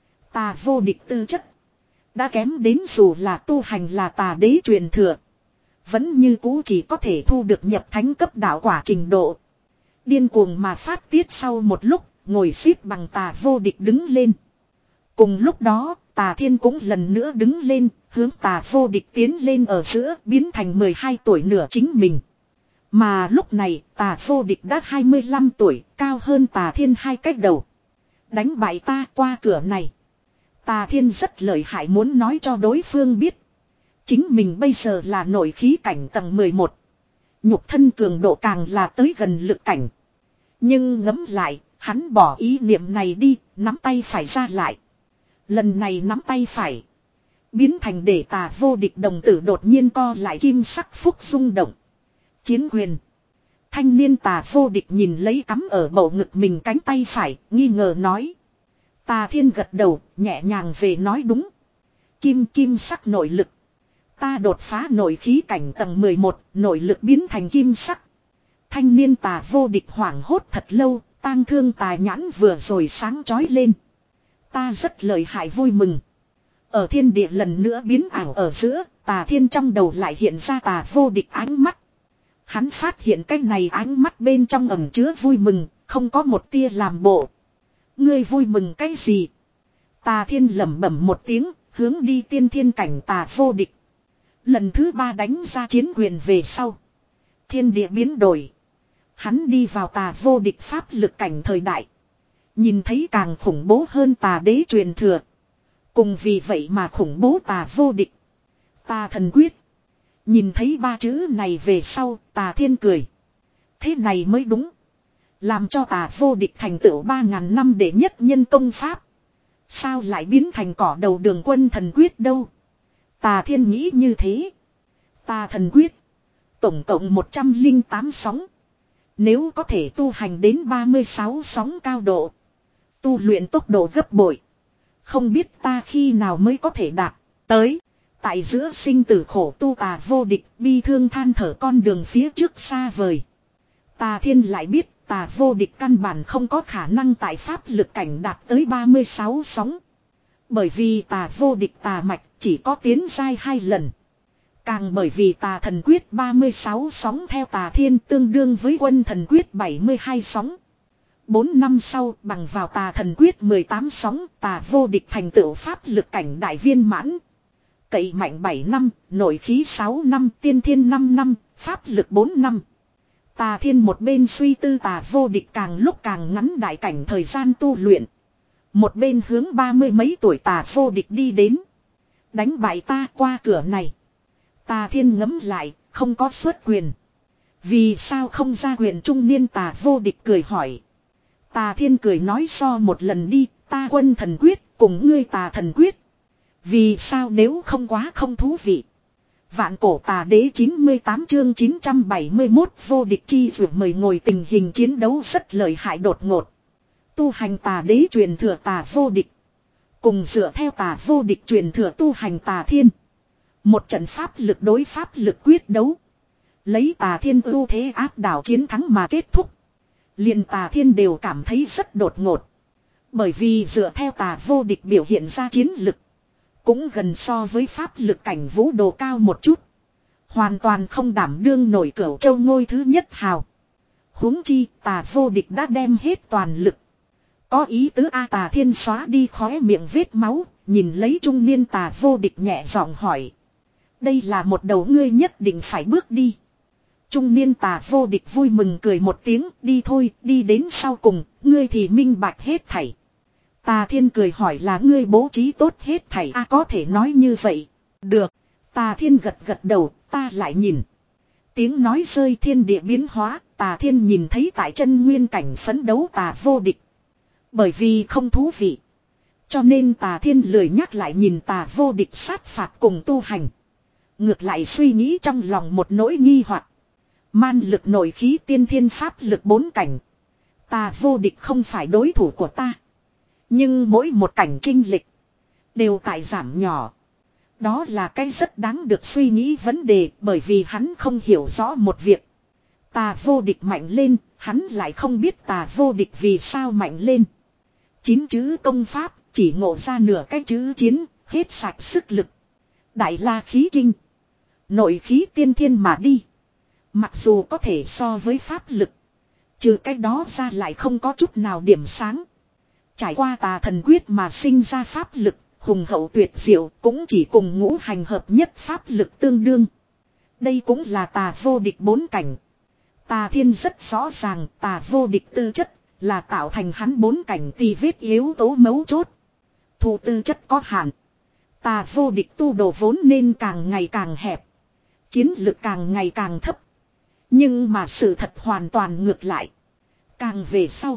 tà vô địch tư chất. Đã kém đến dù là tu hành là tà đế truyền thừa. Vẫn như cũ chỉ có thể thu được nhập thánh cấp đạo quả trình độ. Điên cuồng mà phát tiết sau một lúc, ngồi xếp bằng tà vô địch đứng lên. Cùng lúc đó, tà thiên cũng lần nữa đứng lên, hướng tà vô địch tiến lên ở giữa biến thành mười hai tuổi nửa chính mình. Mà lúc này tà vô địch đã hai mươi lăm tuổi, cao hơn tà thiên hai cách đầu. Đánh bại ta qua cửa này. Tà thiên rất lợi hại muốn nói cho đối phương biết. Chính mình bây giờ là nội khí cảnh tầng mười một. Nhục thân cường độ càng là tới gần lực cảnh. Nhưng ngẫm lại, hắn bỏ ý niệm này đi, nắm tay phải ra lại. Lần này nắm tay phải. Biến thành để tà vô địch đồng tử đột nhiên co lại kim sắc phúc rung động. Chiến quyền. Thanh niên tà vô địch nhìn lấy cắm ở bầu ngực mình cánh tay phải, nghi ngờ nói. Tà thiên gật đầu, nhẹ nhàng về nói đúng. Kim kim sắc nội lực. Ta đột phá nội khí cảnh tầng mười một, nội lực biến thành kim sắc. Thanh niên tà vô địch hoảng hốt thật lâu, tang thương tà nhãn vừa rồi sáng chói lên. Ta rất lợi hại vui mừng. Ở thiên địa lần nữa biến ảo ở giữa, tà thiên trong đầu lại hiện ra tà vô địch ánh mắt. Hắn phát hiện cái này ánh mắt bên trong ẩn chứa vui mừng, không có một tia làm bộ. Ngươi vui mừng cái gì? Tà thiên lẩm bẩm một tiếng, hướng đi tiên thiên cảnh tà vô địch. Lần thứ ba đánh ra chiến quyền về sau. Thiên địa biến đổi. Hắn đi vào tà vô địch pháp lực cảnh thời đại. Nhìn thấy càng khủng bố hơn tà đế truyền thừa. Cùng vì vậy mà khủng bố tà vô địch. Tà thần quyết. Nhìn thấy ba chữ này về sau, tà thiên cười. Thế này mới đúng. Làm cho tà vô địch thành tựu ba ngàn năm đệ nhất nhân công pháp. Sao lại biến thành cỏ đầu đường quân thần quyết đâu? Tà thiên nghĩ như thế. Tà thần quyết. Tổng cộng một trăm linh tám sóng. Nếu có thể tu hành đến ba mươi sáu sóng cao độ. Tu luyện tốc độ gấp bội. Không biết ta khi nào mới có thể đạt tới. Tại giữa sinh tử khổ tu tà vô địch bi thương than thở con đường phía trước xa vời. Tà thiên lại biết tà vô địch căn bản không có khả năng tại pháp lực cảnh đạt tới ba mươi sáu sóng. Bởi vì tà vô địch tà mạch chỉ có tiến giai hai lần. Càng bởi vì tà thần quyết ba mươi sáu sóng theo tà thiên tương đương với quân thần quyết bảy mươi hai sóng. bốn năm sau bằng vào tà thần quyết mười tám sóng tà vô địch thành tựu pháp lực cảnh đại viên mãn. Cậy mạnh bảy năm, nội khí sáu năm, tiên thiên năm năm, pháp lực bốn năm. Tà thiên một bên suy tư tà vô địch càng lúc càng ngắn đại cảnh thời gian tu luyện. Một bên hướng ba mươi mấy tuổi tà vô địch đi đến. Đánh bại ta qua cửa này. Tà thiên ngẫm lại, không có xuất quyền. Vì sao không ra quyền trung niên tà vô địch cười hỏi. Tà thiên cười nói so một lần đi, ta quân thần quyết cùng ngươi tà thần quyết. Vì sao nếu không quá không thú vị. Vạn cổ tà đế chín mươi tám chương chín trăm bảy mươi mốt vô địch chi dụ mời ngồi tình hình chiến đấu rất lợi hại đột ngột. Tu hành tà đế truyền thừa tà vô địch. Cùng dựa theo tà vô địch truyền thừa tu hành tà thiên. Một trận pháp lực đối pháp lực quyết đấu. Lấy tà thiên ưu thế áp đảo chiến thắng mà kết thúc. Liền tà thiên đều cảm thấy rất đột ngột. Bởi vì dựa theo tà vô địch biểu hiện ra chiến lực. Cũng gần so với pháp lực cảnh vũ đồ cao một chút. Hoàn toàn không đảm đương nổi cửu châu ngôi thứ nhất hào. Huống chi tà vô địch đã đem hết toàn lực. Có ý tứ A tà thiên xóa đi khóe miệng vết máu. Nhìn lấy trung niên tà vô địch nhẹ giọng hỏi. Đây là một đầu ngươi nhất định phải bước đi. Trung niên tà vô địch vui mừng cười một tiếng. Đi thôi, đi đến sau cùng, ngươi thì minh bạch hết thảy. Tà thiên cười hỏi là ngươi bố trí tốt hết thảy a à, có thể nói như vậy. Được. Tà thiên gật gật đầu, ta lại nhìn. Tiếng nói rơi thiên địa biến hóa, tà thiên nhìn thấy tại chân nguyên cảnh phấn đấu tà vô địch. Bởi vì không thú vị. Cho nên tà thiên lười nhắc lại nhìn tà vô địch sát phạt cùng tu hành. Ngược lại suy nghĩ trong lòng một nỗi nghi hoặc. Man lực nội khí tiên thiên pháp lực bốn cảnh. Tà vô địch không phải đối thủ của ta. Nhưng mỗi một cảnh chinh lịch đều tại giảm nhỏ. Đó là cái rất đáng được suy nghĩ vấn đề bởi vì hắn không hiểu rõ một việc. Tà vô địch mạnh lên, hắn lại không biết tà vô địch vì sao mạnh lên. Chín chữ công pháp, chỉ ngộ ra nửa cái chữ chiến, hết sạch sức lực. Đại la khí kinh. Nội khí tiên thiên mà đi. Mặc dù có thể so với pháp lực. Trừ cái đó ra lại không có chút nào điểm sáng. Trải qua tà thần quyết mà sinh ra pháp lực, hùng hậu tuyệt diệu cũng chỉ cùng ngũ hành hợp nhất pháp lực tương đương. Đây cũng là tà vô địch bốn cảnh. Tà thiên rất rõ ràng tà vô địch tư chất là tạo thành hắn bốn cảnh tì vết yếu tố mấu chốt. Thủ tư chất có hạn. Tà vô địch tu đồ vốn nên càng ngày càng hẹp. Chiến lực càng ngày càng thấp. Nhưng mà sự thật hoàn toàn ngược lại. Càng về sau.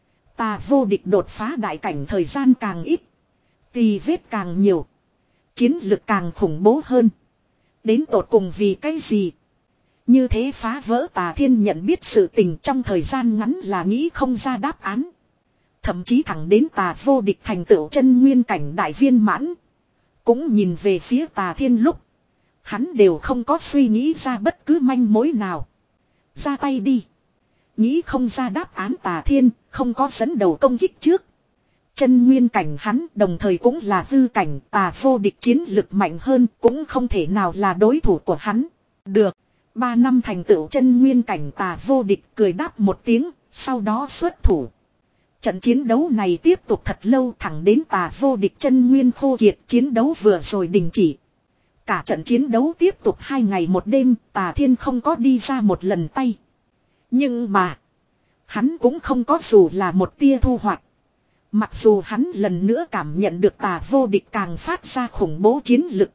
Tà vô địch đột phá đại cảnh thời gian càng ít. Tì vết càng nhiều. Chiến lực càng khủng bố hơn. Đến tột cùng vì cái gì? Như thế phá vỡ tà thiên nhận biết sự tình trong thời gian ngắn là nghĩ không ra đáp án. Thậm chí thẳng đến tà vô địch thành tựu chân nguyên cảnh đại viên mãn. Cũng nhìn về phía tà thiên lúc. Hắn đều không có suy nghĩ ra bất cứ manh mối nào. Ra tay đi. Nghĩ không ra đáp án tà thiên, không có dẫn đầu công kích trước. Chân nguyên cảnh hắn đồng thời cũng là hư cảnh tà vô địch chiến lực mạnh hơn cũng không thể nào là đối thủ của hắn. Được. Ba năm thành tựu chân nguyên cảnh tà vô địch cười đáp một tiếng, sau đó xuất thủ. Trận chiến đấu này tiếp tục thật lâu thẳng đến tà vô địch chân nguyên khô kiệt chiến đấu vừa rồi đình chỉ. Cả trận chiến đấu tiếp tục hai ngày một đêm tà thiên không có đi ra một lần tay. Nhưng mà, hắn cũng không có dù là một tia thu hoạch. Mặc dù hắn lần nữa cảm nhận được tà vô địch càng phát ra khủng bố chiến lực.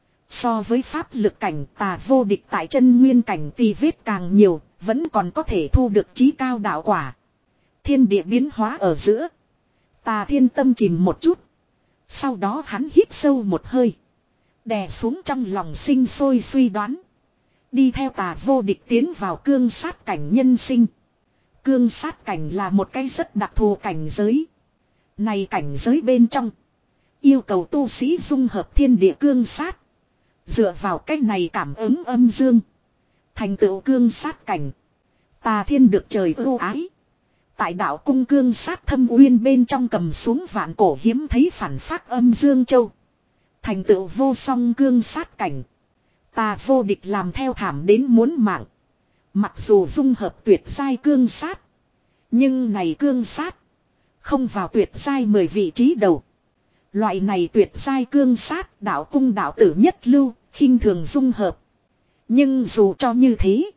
So với pháp lực cảnh tà vô địch tại chân nguyên cảnh tì vết càng nhiều, vẫn còn có thể thu được chí cao đạo quả. Thiên địa biến hóa ở giữa. Tà Thiên tâm chìm một chút. Sau đó hắn hít sâu một hơi. Đè xuống trong lòng sinh sôi suy đoán. Đi theo Tà Vô Địch tiến vào cương sát cảnh nhân sinh. Cương sát cảnh là một cái rất đặc thù cảnh giới. Này cảnh giới bên trong. Yêu cầu tu sĩ dung hợp thiên địa cương sát. Dựa vào cách này cảm ứng âm dương. Thành tựu cương sát cảnh. Tà Thiên được trời ưu ái. Tại đạo cung cương sát thâm uyên bên trong cầm xuống vạn cổ hiếm thấy phản phác âm dương châu. Thành tựu vô song cương sát cảnh. Tà Vô Địch làm theo thảm đến muốn mạng. Mặc dù dung hợp tuyệt giai cương sát. Nhưng này cương sát. Không vào tuyệt giai mười vị trí đầu. Loại này tuyệt giai cương sát đạo cung đạo tử nhất lưu. Khinh thường dung hợp. Nhưng dù cho như thế.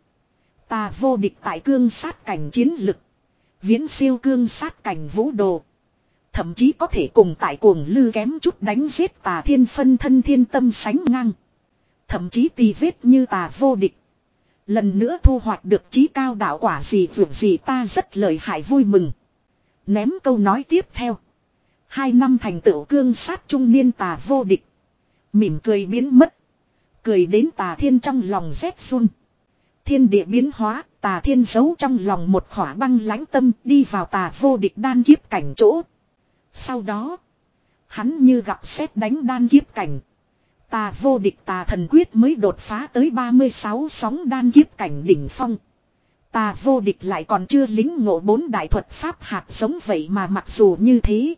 Tà Vô Địch tại cương sát cảnh chiến lực. Viễn siêu cương sát cảnh vũ đồ. Thậm chí có thể cùng tại cuồng lư kém chút đánh giết Tà Thiên phân thân thiên tâm sánh ngang. Thậm chí tì vết như Tà Vô Địch. Lần nữa thu hoạch được chí cao đạo quả gì vượt gì ta rất lợi hại vui mừng. Ném câu nói tiếp theo. Hai năm thành tựu cương sát trung niên Tà Vô Địch. Mỉm cười biến mất. Cười đến Tà Thiên trong lòng rét run. Thiên địa biến hóa, Tà Thiên giấu trong lòng một khỏa băng lãnh tâm đi vào Tà Vô Địch đan kiếp cảnh chỗ. Sau đó, hắn như gặp sét đánh đan kiếp cảnh. Tà Vô Địch Tà Thần Quyết mới đột phá tới ba mươi sáu sóng đan kiếp cảnh đỉnh phong. Tà Vô Địch lại còn chưa lính ngộ bốn đại thuật pháp hạt giống vậy mà mặc dù như thế.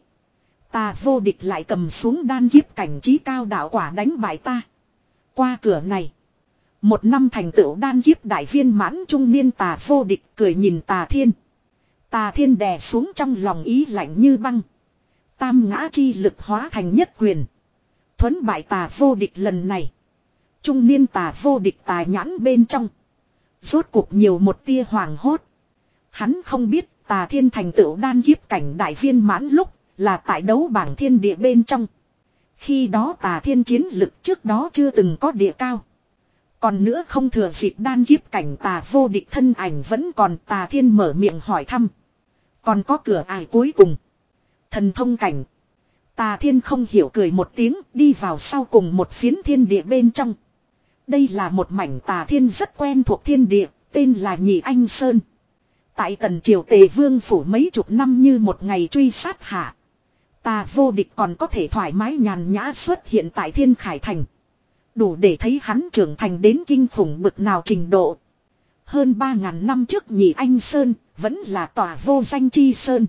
Tà Vô Địch lại cầm xuống đan kiếp cảnh chí cao đạo quả đánh bại ta. Qua cửa này. Một năm thành tựu đan kiếp đại viên mãn trung niên Tà Vô Địch cười nhìn Tà Thiên. Tà Thiên đè xuống trong lòng ý lạnh như băng. Tam ngã chi lực hóa thành nhất quyền. Thuấn bại Tà Vô Địch lần này. Trung niên Tà Vô Địch tà nhãn bên trong. Rốt cuộc nhiều một tia hoàng hốt. Hắn không biết Tà Thiên thành tựu đan kiếp cảnh đại viên mãn lúc là tại đấu bảng thiên địa bên trong. Khi đó Tà Thiên chiến lực trước đó chưa từng có địa cao. Còn nữa không thừa dịp đan kiếp cảnh Tà Vô Địch thân ảnh vẫn còn. Tà Thiên mở miệng hỏi thăm. Còn có cửa ải cuối cùng. Thần thông cảnh. Tà Thiên không hiểu cười một tiếng đi vào sau cùng một phiến thiên địa bên trong. Đây là một mảnh Tà Thiên rất quen thuộc thiên địa, tên là Nhị Anh Sơn. Tại Tần Triều Tề Vương phủ mấy chục năm như một ngày truy sát hạ. Tà Vô Địch còn có thể thoải mái nhàn nhã xuất hiện tại Thiên Khải Thành. Đủ để thấy hắn trưởng thành đến kinh khủng bực nào trình độ. Hơn ba ngàn năm trước Nhị Anh Sơn vẫn là tòa vô danh chi sơn.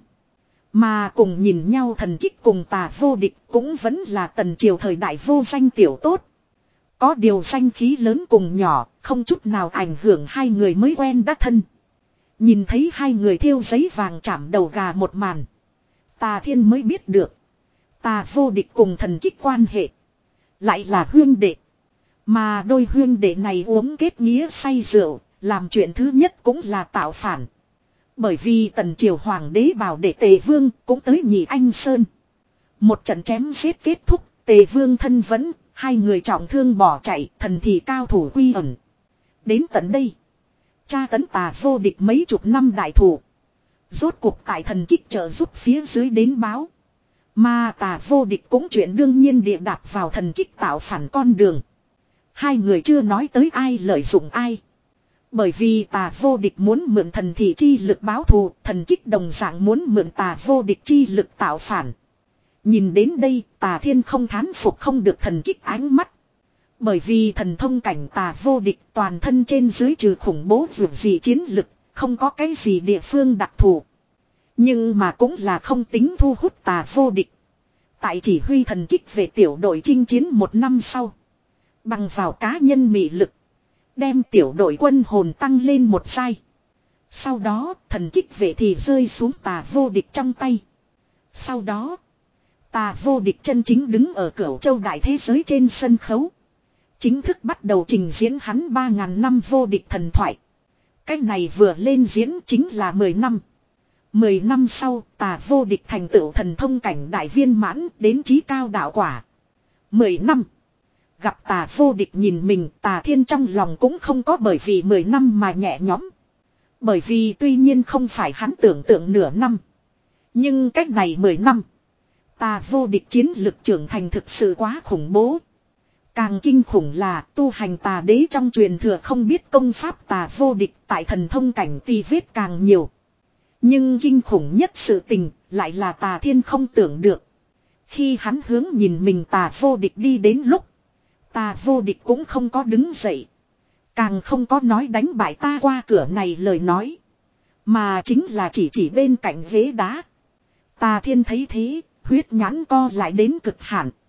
Mà cùng nhìn nhau thần kích cùng Tà Vô Địch cũng vẫn là Tần Triều thời đại vô danh tiểu tốt. Có điều danh khí lớn cùng nhỏ, không chút nào ảnh hưởng hai người mới quen đã thân. Nhìn thấy hai người thiêu giấy vàng chạm đầu gà một màn. Tà Thiên mới biết được. Tà Vô Địch cùng thần kích quan hệ. Lại là huyên đệ. Mà đôi huyên đệ này uống kết nghĩa say rượu, làm chuyện thứ nhất cũng là tạo phản. Bởi vì Tần Triều Hoàng đế bảo để Tề Vương cũng tới Nhị Anh Sơn. Một trận chém giết kết thúc, Tề Vương thân vẫn, hai người trọng thương bỏ chạy, thần thì cao thủ quy ẩn. Đến tận đây, tra tấn Tà Vô Địch mấy chục năm đại thủ. Rốt cuộc tại thần kích trợ giúp phía dưới đến báo. Mà Tà Vô Địch cũng chuyện đương nhiên địa đạp vào thần kích tạo phản con đường. Hai người chưa nói tới ai lợi dụng ai. Bởi vì Tà Vô Địch muốn mượn thần thị chi lực báo thù, thần kích đồng dạng muốn mượn Tà Vô Địch chi lực tạo phản. Nhìn đến đây, Tà Thiên không thán phục không được thần kích ánh mắt. Bởi vì thần thông cảnh Tà Vô Địch toàn thân trên dưới trừ khủng bố vượt gì chiến lực, không có cái gì địa phương đặc thù. Nhưng mà cũng là không tính thu hút Tà Vô Địch. Tại chỉ huy thần kích về tiểu đội chinh chiến một năm sau. Bằng vào cá nhân mị lực. Đem tiểu đội quân hồn tăng lên một giai. Sau đó thần kích vệ thì rơi xuống Tà Vô Địch trong tay. Sau đó Tà Vô Địch chân chính đứng ở Cửu Châu đại thế giới trên sân khấu. Chính thức bắt đầu trình diễn hắn ba ngàn năm vô địch thần thoại. Cái này vừa lên diễn chính là mười năm. Mười năm sau Tà Vô Địch thành tựu thần thông cảnh đại viên mãn đến chí cao đạo quả. Mười năm. Gặp Tà Vô Địch nhìn mình, Tà Thiên trong lòng cũng không có bởi vì mười năm mà nhẹ nhõm. Bởi vì tuy nhiên không phải hắn tưởng tượng nửa năm. Nhưng cách này mười năm. Tà vô địch chiến lực trưởng thành thực sự quá khủng bố. Càng kinh khủng là tu hành tà đế trong truyền thừa không biết công pháp tà vô địch tại thần thông cảnh tì vết càng nhiều. Nhưng kinh khủng nhất sự tình lại là tà thiên không tưởng được. Khi hắn hướng nhìn mình tà vô địch đi đến lúc. Tà vô địch cũng không có đứng dậy. Càng không có nói đánh bại ta qua cửa này lời nói. Mà chính là chỉ chỉ bên cạnh ghế đá. Tà thiên thấy thế, huyết nhãn co lại đến cực hạn.